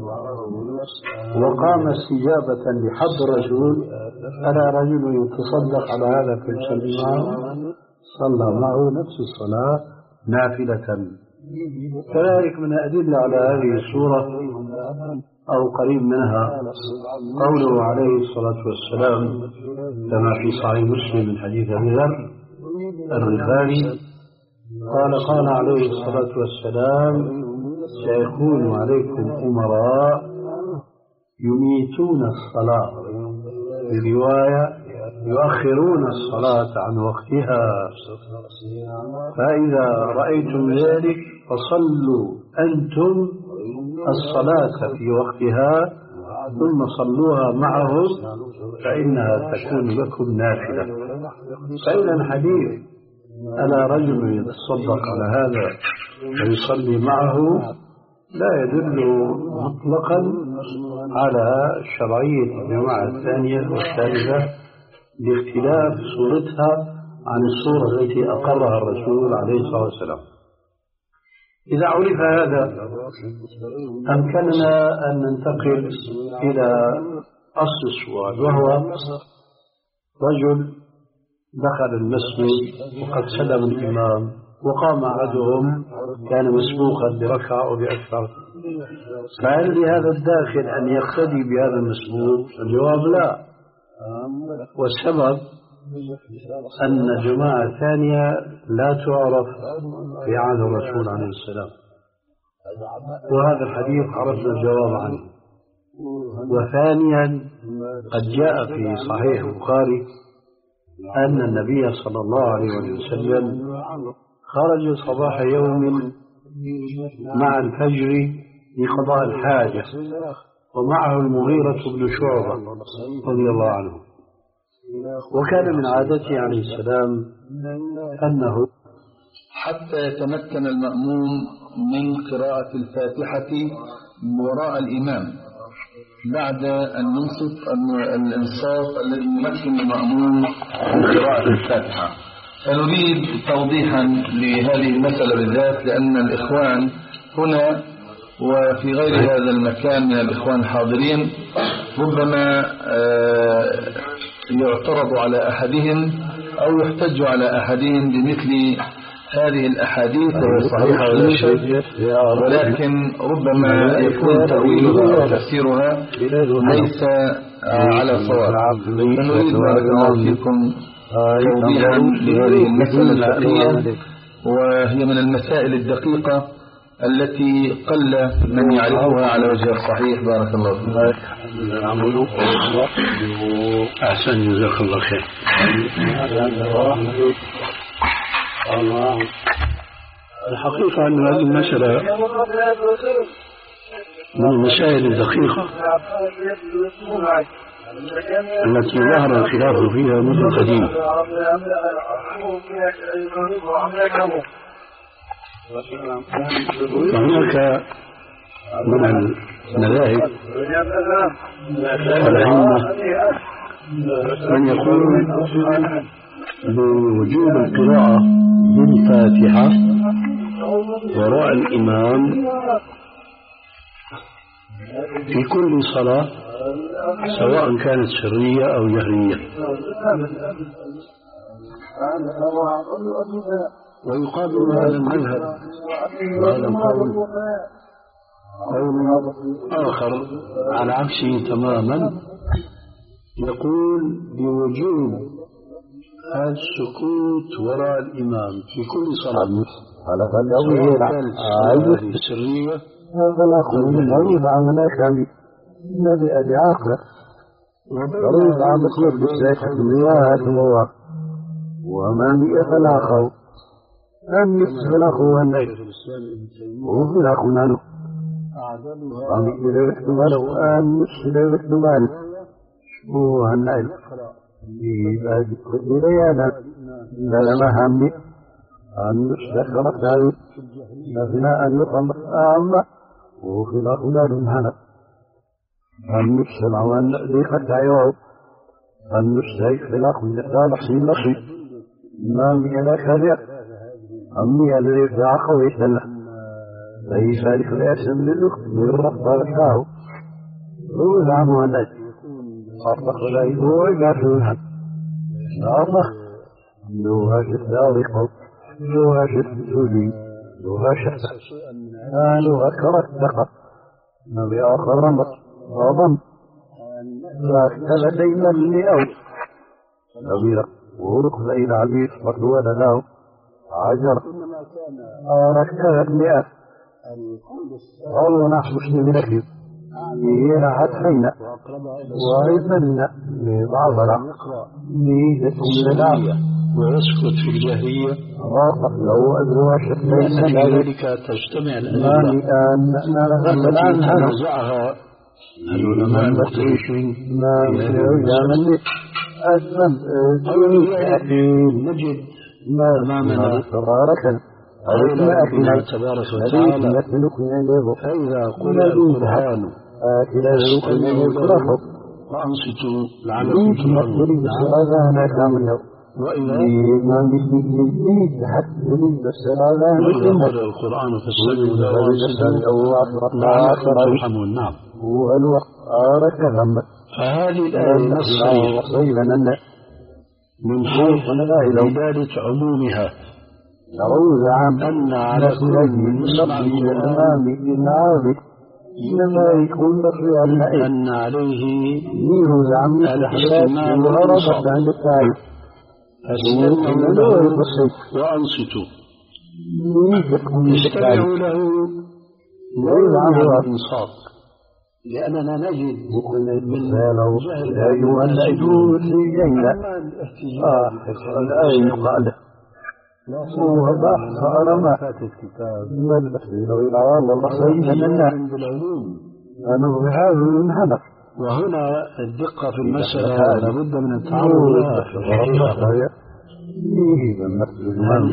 وقام استجابة لحض الرسول، ألا رجل يتصدق على هذا فيصلي معه؟ صلى معه نفس الصلاة نافلة. كذلك من الأدلة على هذه الصورة أو قريب منها قوله عليه الصلاة والسلام كما في صحيح مسلم من حديث أبي ذر الغفاري قال: قال عليه الصلاة والسلام: سيكون عليكم أمراء يميتون الصلاة، في رواية يؤخرون الصلاة عن وقتها، فإذا رأيتم ذلك فصلوا أنتم الصلاة في وقتها ثم صلوها معهم فإنها تكون لكم نافلة. فإذا الحديث ألا رجل يتصدق على هذا ويصلي معه لا يدل مطلقا على شرعية الجماعة الثانية والثالثة باختلاف صورتها عن الصورة التي أقرها الرسول عليه الصلاة والسلام. إذا عرف هذا أمكننا أن ننتقل إلى أصل السؤال، وهو رجل دخل المسجد وقد سلم الإمام وقام أحدهم كان مسبوقا بركعة أو بأكثر، فهل لهذا الداخل أن يقتدي بهذا المسبوق؟ الجواب لا، والسبب أن جماعة ثانية لا تعرف في عهد الرسول عليه السلام، وهذا الحديث عرفنا الجواب عنه. وثانيا قد جاء في صحيح البخاري أن النبي صلى الله عليه وسلم خرج صباح يوم مع الفجر لقضاء الحاجة ومعه المغيرة بن شعبة رضي الله عنه، وكان من عادته عليه السلام أنه حتى يتمكن المأموم من قراءة الفاتحة وراء الإمام بعد أن ننصت الإنصات الذي يمكن المأموم من قراءة الفاتحة. فنريد توضيحا لهذه المسألة بالذات، لأن الإخوان هنا وفي غير هذا المكان من الإخوان الحاضرين ربما يعترض على أحدهم أو يحتج على أحدهم بمثل هذه الأحاديث الصحيحة ولا شيء، ولكن ربما يكون تأويلها وتفسيرها ليس على صواب. فنريد بارك الله فيكم توضيحا لهذه المسألة الفقهية، وهي من المسائل الدقيقة التي قل من يعرفها على وجه الصحيح. بارك الله فيك. أحسن، جزاك الله خير. الحقيقة أن هذه المسألة من المسائل الدقيقة التي ظهر الخلاف فيها منذ قديم، وهناك من المذاهب والأئمة من يقول بوجوب القراءة بالفاتحة وراء الإمام في كل صلاة سواء كانت سرية أو جهرية. ويقابل هذا المذهب وهذا القول قول آخر على عكسه تماما، يقول بوجوب السكوت وراء الإمام في كل صلاة سواء كانت سرية الذي أدي عقله ضريب عن مخلوق بالسيح الدنيا ومن يخلقه أم يخلقه والنيل وفي الأخونا له أم يخلقه له أم يخلقه له هو النيل إذا ذكر ليانا لما همي أن يخلق له لفنا أن يقام أعمى وفي الأخونا له أن يسمع وأن ذيك تعيوه أن يسيك لك من إحدى لحظين لحظين ما ميلك هذا أمي الذي في عقوي سنة ليس لك الأسم للأخت من رفض لكاه روز عنه النجم أرضك غيره ويقاشوها أرضك لوها شفت أريقه لوها شفت سجين لوها شفت لوها كرت دقة نبي آخر رمض أظن فاكتب ديما لأو نبيل ورق ليل عبيد فقدوا له عجر أركبت مئة قالوا نحن مسلم نكذب إيه حتحينا وإذننا لبعضنا ميزة للعب ويسكت في الجاهلية راقب لو أزواج لأن في ذلك تجتمع الأدلة التي تنزعها العلماء المختلفين ما يجب أسلم نجد ما أمامنا تبارك الله تبارك وتعالى فإذا قرأ القرآن وأنصتوا لعلكم ترحمون وإذا قرأ القرآن فاستمعوا له وأنصتوا لعلكم ترحمون. نعم. فهذه الآية نص من حيث دلالة عمومها أن على كل من يسمع القرآن إنما يكون بخير أن عليه الاستماع والإنصات فاستمعوا له وأنصتوا استمعوا له ومع الإنصات، لأننا نجد من جهل أيها الأيون لجينا الآية قال هو بحث أرمى من البحثين والعوام والبحثين لنا أنه بهذا المنحنف. وهنا الدقة في المسألة لابد من التعرض لها.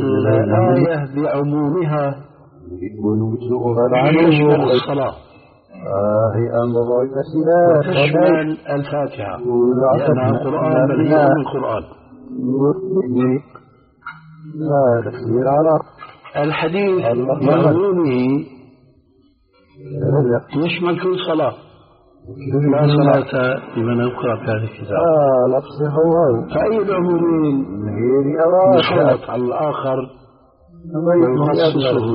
الآية بعمومها تشمل الصلاة هي أمر الأسئلة تشمل الفاتحة لأنها قرآن بل هي أم القرآن. لا تكبير على الحديث بعمومه يشمل كل صلاة، لا صلاة لمن يقرأ في هذا الكتاب. آه لفظ هو فأي العمومين يسلط على الآخر ويخصصه.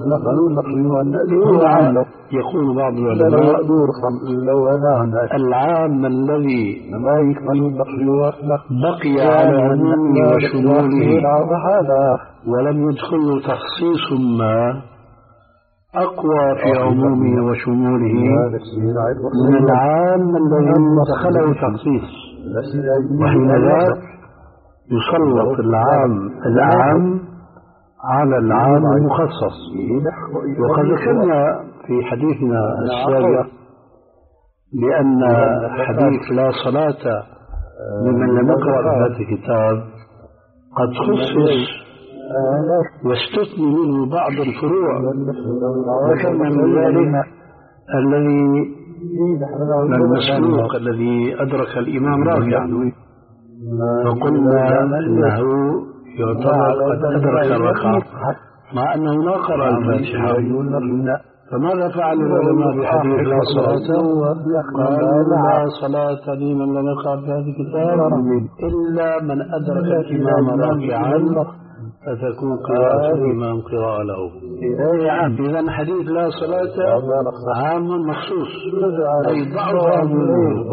يقول بعض العلماء العام الذي بقي على عمومه وشموله ولم يدخل تخصيص ما أقوى في عمومه وشموله من العام الذي دخله تخصيص، وحينذاك يسلط العام العام على العام المخصص. وقد ذكرنا في حديثنا السابق بأن حديث لا صلاة لمن لم يقرأ هذا الكتاب قد خصص واستثني منه بعض الفروع. ذكرنا من ذلك الذي المسلوق الذي أدرك الإمام راكعا، فقلنا أنه يعتبر قد أدرك الركعة مع أنه لا قرأ الفاتحة. فماذا فعل العلماء بحديث لا صلاة؟ قالوا لا صلاة لمن لم يقرأ في هذا الكتاب إلا من أدرك الإمام راكعا فتكون قراءة الإمام قراءة له. إذا حديث لا صلاة عام مخصوص، أي بعض عمومه.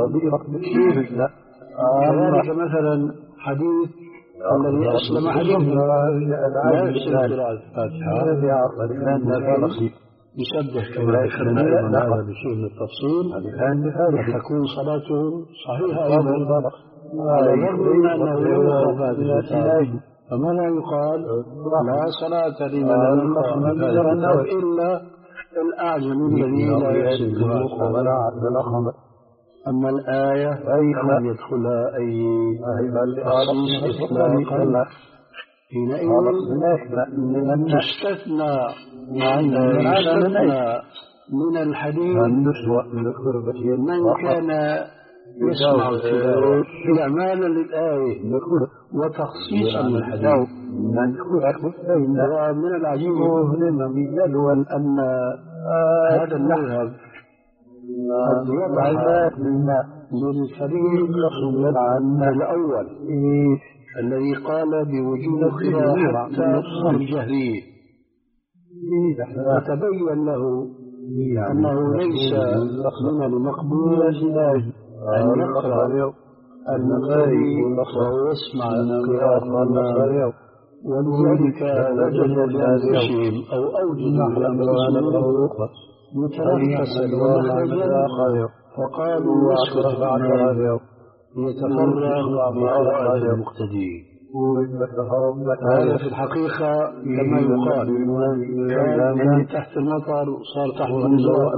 كذلك مثلا حديث الذي أسلم حديث لا يحسن قراءة الفاتحة لكن يشبه كما ذكرنا أيضا هذا بشيء من التفصيل فتكون صلاته صحيحة أيضا على الرغم من أنه لم يقرأ فاتحة. فماذا يقال؟ لا صلاة لمن لم يقرأ فاتحة إلا الأعجم الذي لا يحسن قراءة. أما الآية فلم يدخلها أي تخصيص إطلاقا، حينئذ تستثنى من الحديث من كان يسمع التلاوة إعمالا للآية وتخصيصا للحديث. ومن العجيب أن هذا المذهب قد وضع للفريق الأول الذي قال بوجود القراءة حتى الجهرية، فتبين له أنه ليس من المقبول أن يقرأ المقتدي ويسمع قراءة النار، ولذلك وجد لأنفسهم أو أوجد لأنفسهم متنفسا ومخرجا فقالوا يسكت عنه يتفرغ بقراءة المقتدي. هذا في الحقيقة كما يقال كان تحت المطر صار تحت النزوع،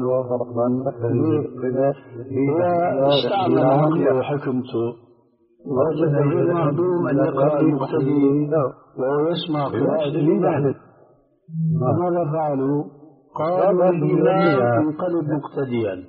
واستعمل عقله وحكمته ووجد غير معدوم أن يقرأ المقتدي وهو يسمع قراءة الإمام. فماذا فعلوا؟ قالوا الإمام ينقلب مقتديا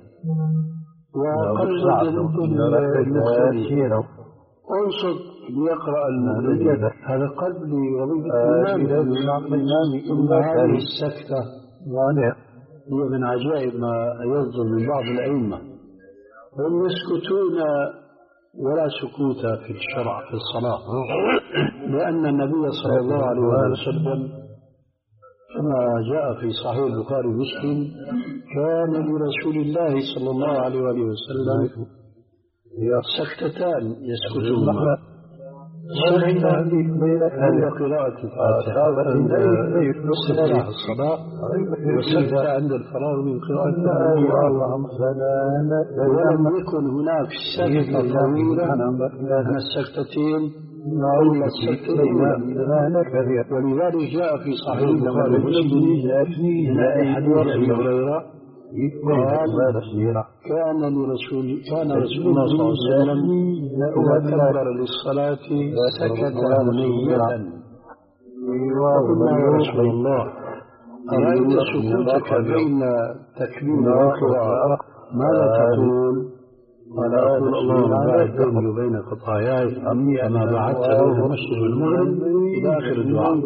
وقلد المقتدي انصت ليقرأ المقتدي. هذا قلب لوظيفة الإمام. ثم هذه السكتة هي من عجائب ما يصدر من بعض الأئمة، هم يسكتون ولا سكوت في الشرع في الصلاة، لأن النبي صلى الله عليه وسلم كما جاء في صحيح البخاري ومسلم كان لرسول الله صلى الله عليه وسلم سكتتان يسكتهما، سكتة عند قراءة الفاتحة عند استفتاح الصلاة، وسكتة عند الفراغ من قراءة القرآن. ولم يكن هناك سكتة طويلة من السكتتين إلا السكتة الأولى. ولذلك جاء في صحيح البخاري ومسلم من حديث أبي هريرة قال كان لرسول كان رسول الله صلى الله عليه وسلم إذا كبر للصلاة سكت هنيئا. وقلنا يا رسول الله أرأيت سكوتك بين تكبير وقراءة ماذا تقول؟ قال أقول اللهم باعد بيني وبين خطاياي كما بعدت بين المشرق والمغرب إلى آخر الدعاء.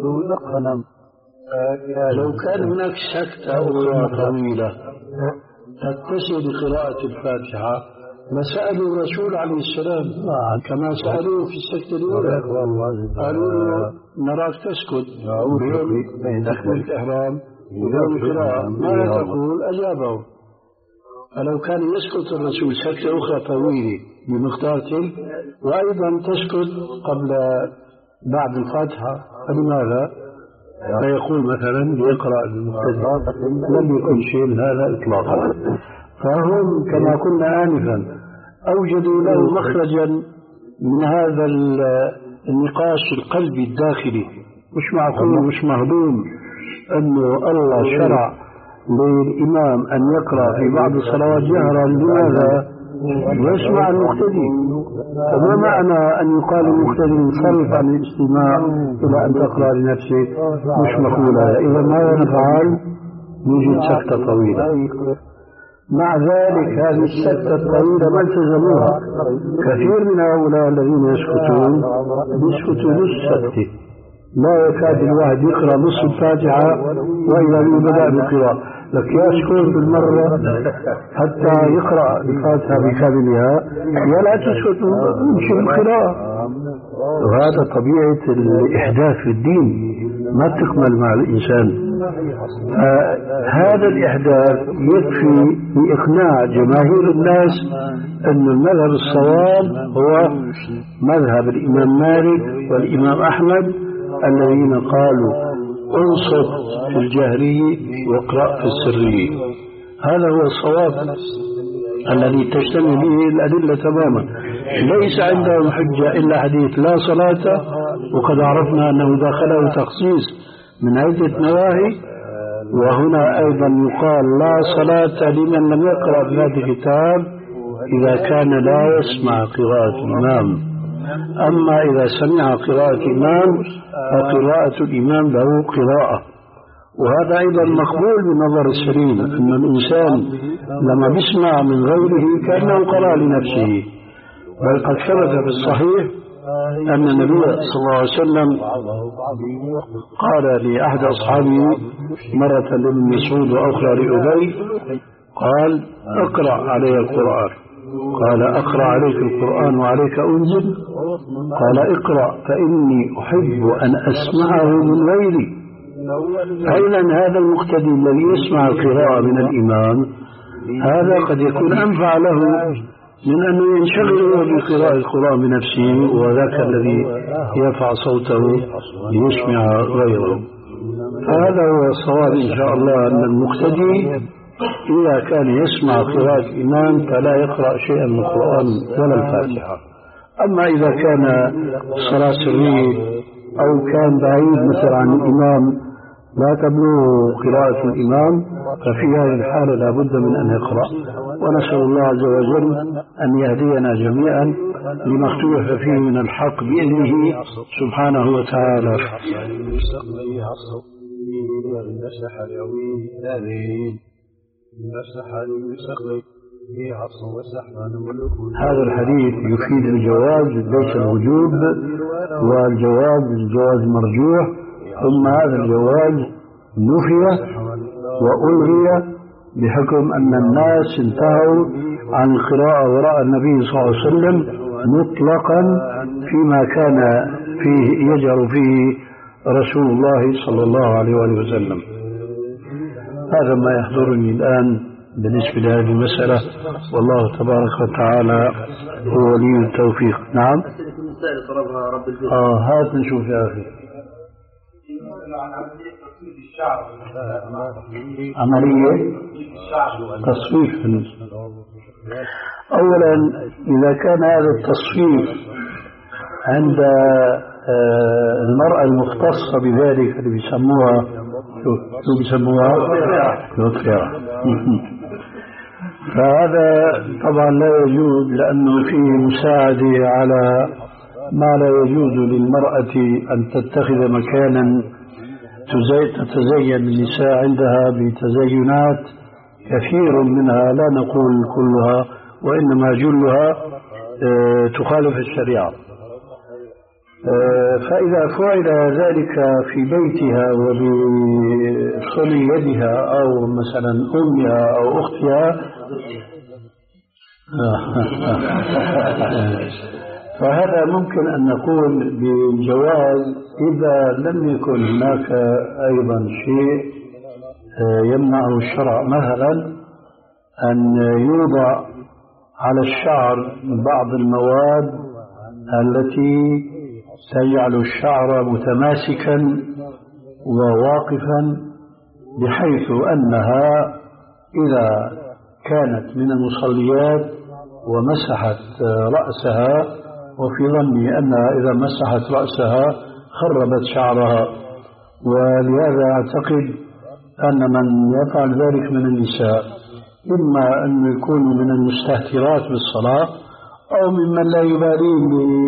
لو كان هناك سكتة أخرى طويلة تتصل بقراءة الفاتحة لسألوا الرسول عليه السلام كما سألوه في السكتة الأولى، قالوا له نراك تسكت بين تكبيرة الإحرام وبين القراءة ماذا تقول؟ أجابه. فلو كان يسكت الرسول سكتة أخرى طويلة بمقدار تلك وأيضا تسكت قبل بعد الفاتحة فلماذا؟ فيقول مثلا يقرأ المقتدى لم يكن شيء هذا إطلاقا. فهم كما قلنا آنفا أوجدوا له مخرجا من هذا النقاش القلبي الداخلي. مش معقول مش مهضوم أنه الله شرع للإمام أن يقرأ في بعض الصلوات جهرا لماذا؟ ويسمع المقتدي. فما معنى أن يقال المقتدي انصرف عن الاستماع إلى أن تقرأ لنفسك؟ مش مقولة. إذا ماذا نفعل؟ نجد سكتة طويلة. مع ذلك هذه السكتة الطويلة ما التزموها. كثير من هؤلاء الذين يسكتون يسكتوا نص سكتة، لا يكاد الواحد يقرأ نص الفاتحة وإذا بدأ بالقراءة لك يسكت بالمرة حتى يقرأ الفاتحة بكاملها ولا تسكت يمشي بالقراءة. وهذا طبيعة الإحداث في الدين ما تكمل مع الإنسان. هذا الإحداث يكفي لإقناع جماهير الناس أن المذهب الصواب هو مذهب الإمام مالك والإمام أحمد الذين قالوا انصت في الجهري واقرأ في السري. هذا هو الصواب الذي تجتمع به الأدلة تماما. ليس عندهم حجة إلا حديث لا صلاة، وقد عرفنا أنه داخله تخصيص من عدة نواهي. وهنا أيضا يقال لا صلاة لمن لم يقرأ بهذا الكتاب إذا كان لا يسمع قراءة الإمام. أما إذا سمع قراءة الإمام فقراءة الإمام له قراءة. وهذا أيضا مقبول بالنظر السليم أن الإنسان لما بيسمع من غيره كأنه قرأ لنفسه. بل قد ثبت في الصحيح أن النبي صلى الله عليه وسلم قال لأحد أصحابه مرة لابن مسعود وأخرى لأبي قال اقرأ علي القرآن. قال أقرأ عليك القرآن وعليك أنزل؟ قال اقرأ فإني أحب أن أسمعه من غيري. أيضا هذا المقتدي الذي يسمع القراءة من الإمام هذا قد يكون أنفع له من أنه ينشغل بقراءة القرآن بنفسه، وذاك الذي يرفع صوته ليسمع غيره. فهذا هو الصواب إن شاء الله، أن المقتدي إذا كان يسمع قراءة الإمام فلا يقرأ شيئا من القرآن ولا الفاتحة. أما إذا كان صلاة سرية أو كان بعيد مثلا عن الإمام لا تبلغ قراءة الإمام ففي هذه الحالة لا بد من أن يقرأ. ونسأل الله عز وجل أن يهدينا جميعا لما اختلف فيه من الحق بإذنه سبحانه وتعالى. هذا الحديث يفيد الجواز ليس الوجوب، والجواز الجواز مرجوح، ثم هذا الجواز نفي وألغي بحكم أن الناس انتهوا عن القراءة وراء النبي صلى الله عليه وسلم مطلقا فيما كان فيه يجهر فيه رسول الله صلى الله عليه وآله وسلم. هذا ما يحضرني الآن بالنسبة لهذه المسألة، والله تبارك وتعالى هو ولي التوفيق. نعم. آه هات نشوف يا أخي. عملية تصفيف. أولا إذا كان هذا التصفيف عند المرأة المختصة بذلك اللي بيسموها شو بيسموها لطفيرة، فهذا طبعا لا يجوز، لأنه فيه مساعدة على ما لا يجوز للمرأة أن تتخذ مكانا تتزين النساء عندها بتزينات كثير منها، لا نقول كلها وإنما جلها تخالف الشريعة. فإذا فعل ذلك في بيتها وبصنع يدها أو مثلا أمها أو أختها فهذا ممكن أن نقول بالجواز إذا لم يكن هناك أيضا شيء يمنعه الشرع، مثلا أن يوضع على الشعر بعض المواد التي تجعل الشعر متماسكا وواقفا، بحيث أنها إذا كانت من المصليات ومسحت رأسها، وفي ظني أنها إذا مسحت رأسها خربت شعرها، ولهذا أعتقد أن من يفعل ذلك من النساء إما أن يكونوا من المستهترات بالصلاة أو ممن لا يبالين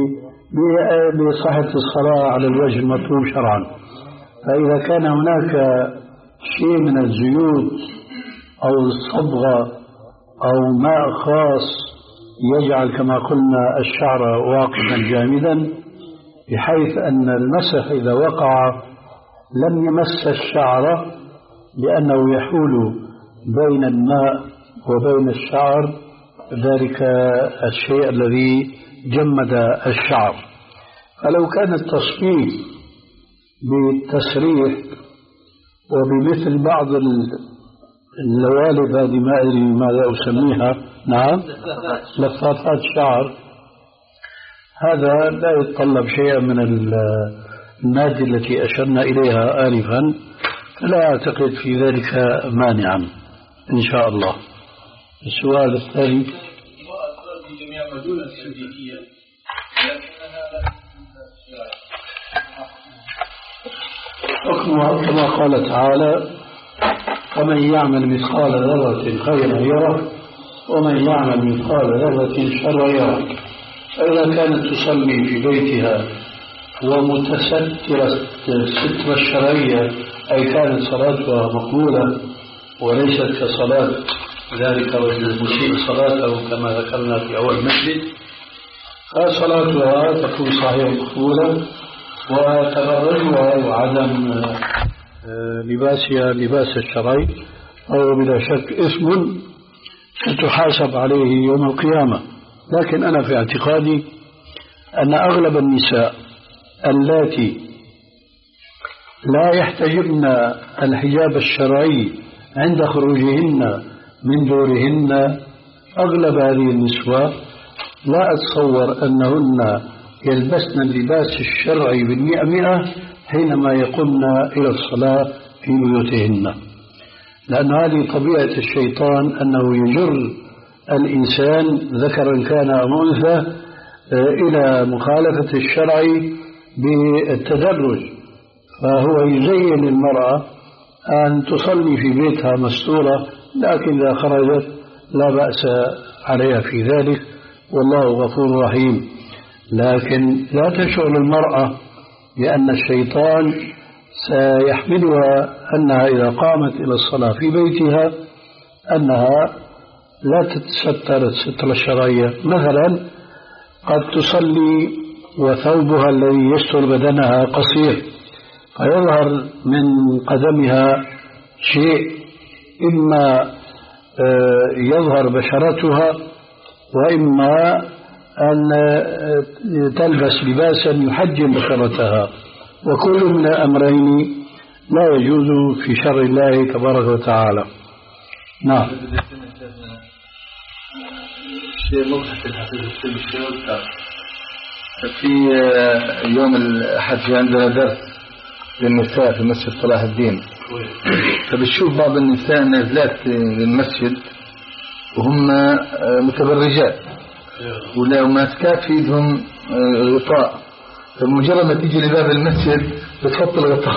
بصحة الصلاة على الوجه المطلوب شرعا. فإذا كان هناك شيء من الزيوت أو الصبغة أو ماء خاص يجعل كما قلنا الشعر واقفا جامدا، بحيث أن المسح إذا وقع لم يمس الشعر لأنه يحول بين الماء وبين الشعر، ذلك الشيء الذي جمد الشعر. فلو كان التصفيف بالتسريح وبمثل بعض اللوالب، هذه ما أدري ماذا أسميها، نعم لفافات شعر، هذا لا يتطلب شيئا من المادة التي أشرنا إليها آنفا، لا أعتقد في ذلك مانعا إن شاء الله. السؤال الثاني حكمها كما قال تعالى: فمن يعمل مثقال ذرة خيرا يره ومن يعمل مثقال ذرة شرا يره. فإذا كانت تصلي في بيتها ومتسترة السترة الشرعية، أي كانت صلاتها مقبولة وليست كصلاة ذلك رجل المسيء صلاته كما ذكرنا في أول مسجد، فصلاتها تكون صحيحة مقبولة، وتبرجها وعدم لباسها لباس الشرعي أو بلا شك إثم ستحاسب عليه يوم القيامة. لكن أنا في اعتقادي أن أغلب النساء اللاتي لا يحتجبن الحجاب الشرعي عند خروجهن من دورهن، أغلب هذه النسوة لا أتصور أنهن يلبسن اللباس الشرعي بالمئة مئة حينما يقمن إلى الصلاة في بيوتهن، لأن هذه طبيعة الشيطان أنه يجر الإنسان ذكرا كان أو أنثى إلى مخالفة الشرع بالتدرج، فهو يزين المرأة أن تصلي في بيتها مستورة، لكن إذا خرجت لا بأس عليها في ذلك، والله غفور رحيم. لكن لا تشعر المرأة بأن الشيطان سيحملها أنها إذا قامت إلى الصلاة في بيتها أنها لا تتستر الستر الشرعية. مثلا قد تصلي وثوبها الذي يستر بدنها قصير، فيظهر من قدمها شيء، إما يظهر بشرتها وإما أن تلبس لباسا يحجم بشرتها، وكل من الأمرين لا يجوز في شرع الله تبارك وتعالى. نعم. في يوم الأحد في عندنا درس للنساء في مسجد صلاح الدين، فبتشوف بعض النساء نازلات للمسجد وهم متبرجات ولا ماسكات في ايدهم غطاء، فمجرد ما تيجي لباب المسجد بتحط الغطاء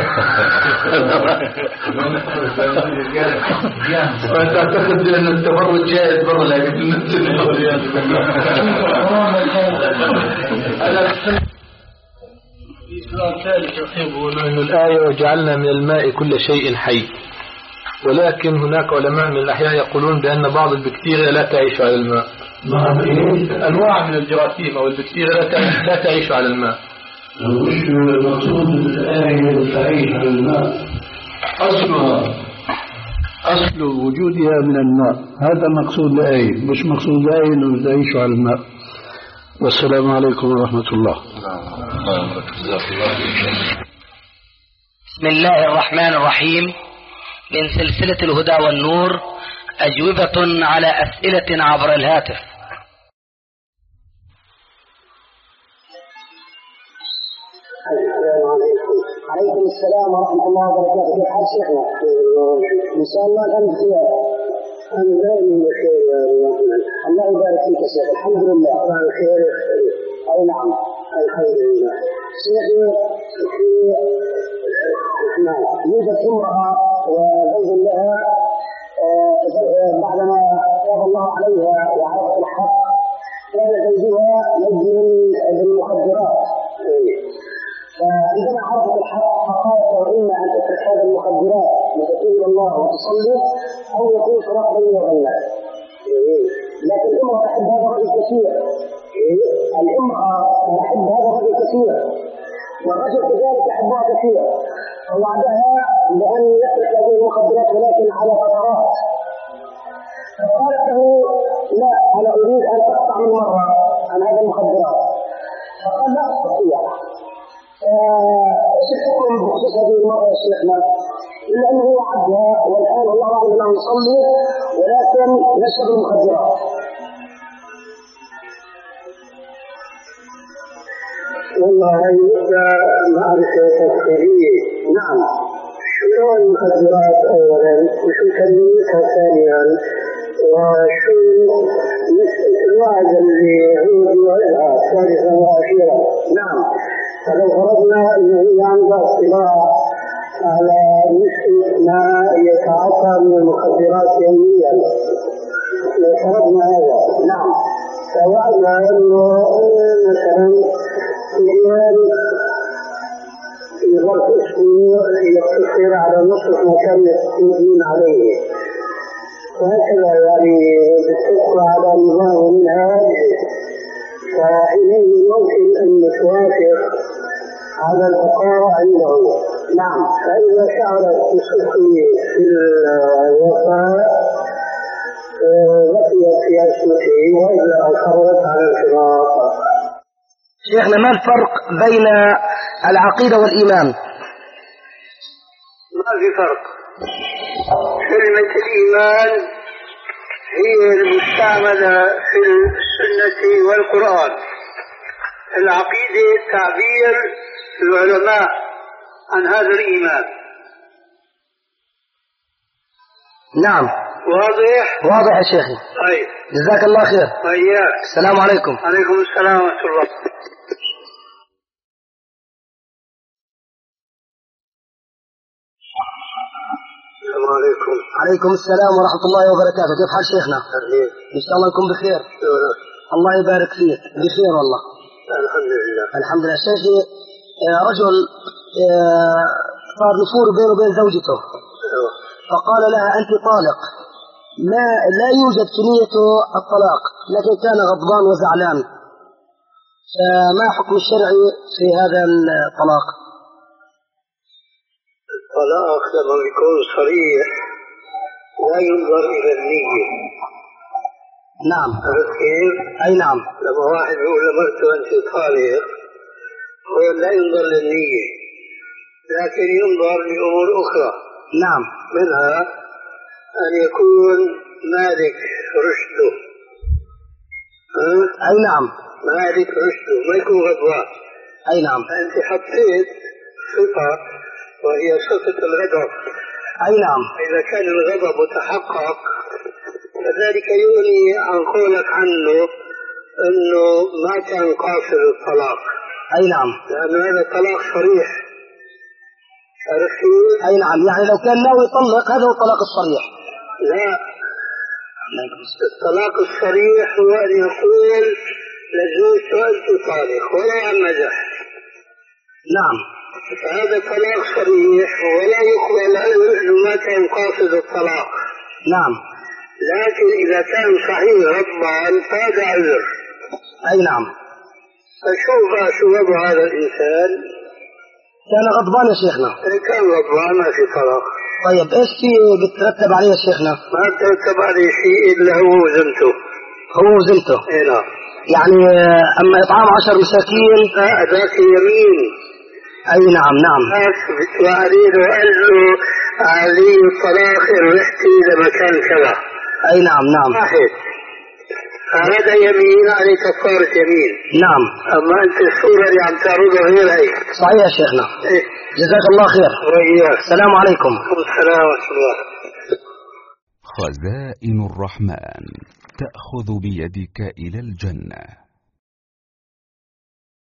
وتعتقد ان التبرج جائز برا، لكن في المسجد في سؤال ثالث يقول أن الآية وجعلنا من الماء كل شيء حي، ولكن هناك علماء من الأحياء يقولون بأن بعض البكتيريا لا تعيش على الماء. أنواع من الجراثيم أو البكتيريا لا تعيش على الماء. وش المقصود الآية تعيش على الماء؟ أصلها أصل وجودها من الماء، هذا مقصود الآية، مش مقصود الآية أنه تعيش على الماء. والسلام عليكم ورحمة الله. بسم الله الرحمن الرحيم. من سلسلة الهدى والنور، أجوبة على أسئلة عبر الهاتف. السلام عليكم. عليكم السلام ورحمة الله وبركاته. كيف حال شيخنا؟ إن شاء الله الحمد لله. أنا دائما بخير يا رب. الله يبارك فيك يا شيخ. الحمد لله. الله بخير. أي نعم. الحمد لله. شيخي في يوجد امرأة وزوج لها بعدما تاب الله عليها وعرفت الحق، كان زوجها مدمن بالمخدرات. فعندما عرفت الحق فقالت إما أن تترك هذه المخدرات وتتوب إلى الله وتصلي، أو يكون فراق بيني وبينك. لكن الامرأة تحب هذا الرجل كثير. الامرأة تحب هذا الرجل كثير، والرجل كذلك يحبها كثير، فوعدها بأن يترك هذه المخدرات ولكن على فترات. فقالت له لا، أنا أريد أن تقطع من مرة عن هذه المخدرات. فقال لا أستطيع. شفتكم بخصوص هذه المرة يا شيخنا، إلا أنه وعدها والآن الله أعلم أنه يصلي ولكن يشرب المخدرات. والله يبقى معرفة تفسيرية. نعم. شو المخدرات أولا، وشو كميتها ثانيا، وشو نسبة الوعد اللي هو يوعدها ثالثا وأخيرا. نعم. فلو فرضنا أنه هي عندها اطلاع على نسبة ما يتعاطى من المخدرات يوميا، لو فرضنا هذا، نعم، فوعدها أنه مثلا أيام في ظرف أسبوع يقتصر على نصف ما كان يستندون عليه، وهكذا يعني بالتبقى على نظام منها، فحينئذ يمكن أن نتوافق على البقاء عنده. نعم. فإذا شعرت بسخي في الوفاء بقيت في عصمته، وإلا أصرت على الفراق. شيخنا، ما الفرق بين العقيدة والإيمان؟ ما في فرق. كلمة الإيمان هي المستعملة في السنة والقرآن. العقيدة تعبير العلماء عن هذا الإيمان. نعم. واضح؟ واضح يا شيخي. طيب. جزاك الله خير. وإياك. السلام عليكم. عليكم السلام ورحمة الله. السلام عليكم. عليكم السلام ورحمة الله وبركاته. كيف حال شيخنا؟ أهلين. إن شاء الله يكون بخير. شكرا. الله يبارك فيك. بخير والله. الحمد لله. الحمد لله. شيخي، رجل صار نفور بينه وبين زوجته، فقال لها أنت طالق، لا لا يوجد في نيته الطلاق، لكن كان غضبان وزعلان، فما حكم الشرعي في هذا الطلاق؟ الطلاق لما يكون صريح لا ينظر إلى النية. نعم. عرفت كيف؟ أي نعم. لما واحد يقول لمرته أنت طالق، هو لا ينظر للنية، لكن ينظر لأمور أخرى. نعم. منها أن يكون مالك رشده. أي نعم. مالك رشده، ما يكون غضبان. أي نعم. أنت حطيت صفة وهي صفة الغضب. أي نعم. إذا كان الغضب متحقق فذلك يغني عن قولك عنه أنه ما كان قاصر الطلاق. أي نعم. لأن هذا طلاق صريح. أي نعم. يعني لو كان ناوي يطلق هذا هو الطلاق الصريح. لا، الطلاق الصريح هو أن يقول لزوجته أنت طالق ولو عن مزح. نعم. هذا طلاق صريح ولا يقبل أنه ما كان قاصد الطلاق. نعم. لكن إذا كان صحيح غضبان فهذا عذر. أي نعم. فشوف شو وضع هذا الإنسان. كان غضبان يا شيخنا. كان غضبان ما في طلاق. طيب إيش في بترتب عليه يا شيخنا؟ ما ترتب عليه شيء إلا هو وزنته. هو وزنته. إيه نعم. يعني أما إطعام عشر مساكين. لا ذاك يمين. أي نعم نعم. وعليه وقال له علي الطلاق رحتي لمكان كذا. أي نعم نعم. واحد. هذا يمين عليه كفارة يمين. نعم. أما أنت الصورة اللي عم تعرضها غير هي. صحيح يا شيخنا. إيه. جزاك الله خير. وإياك. السلام عليكم. السلام ورحمة الله. خزائن الرحمن تأخذ بيدك إلى الجنة.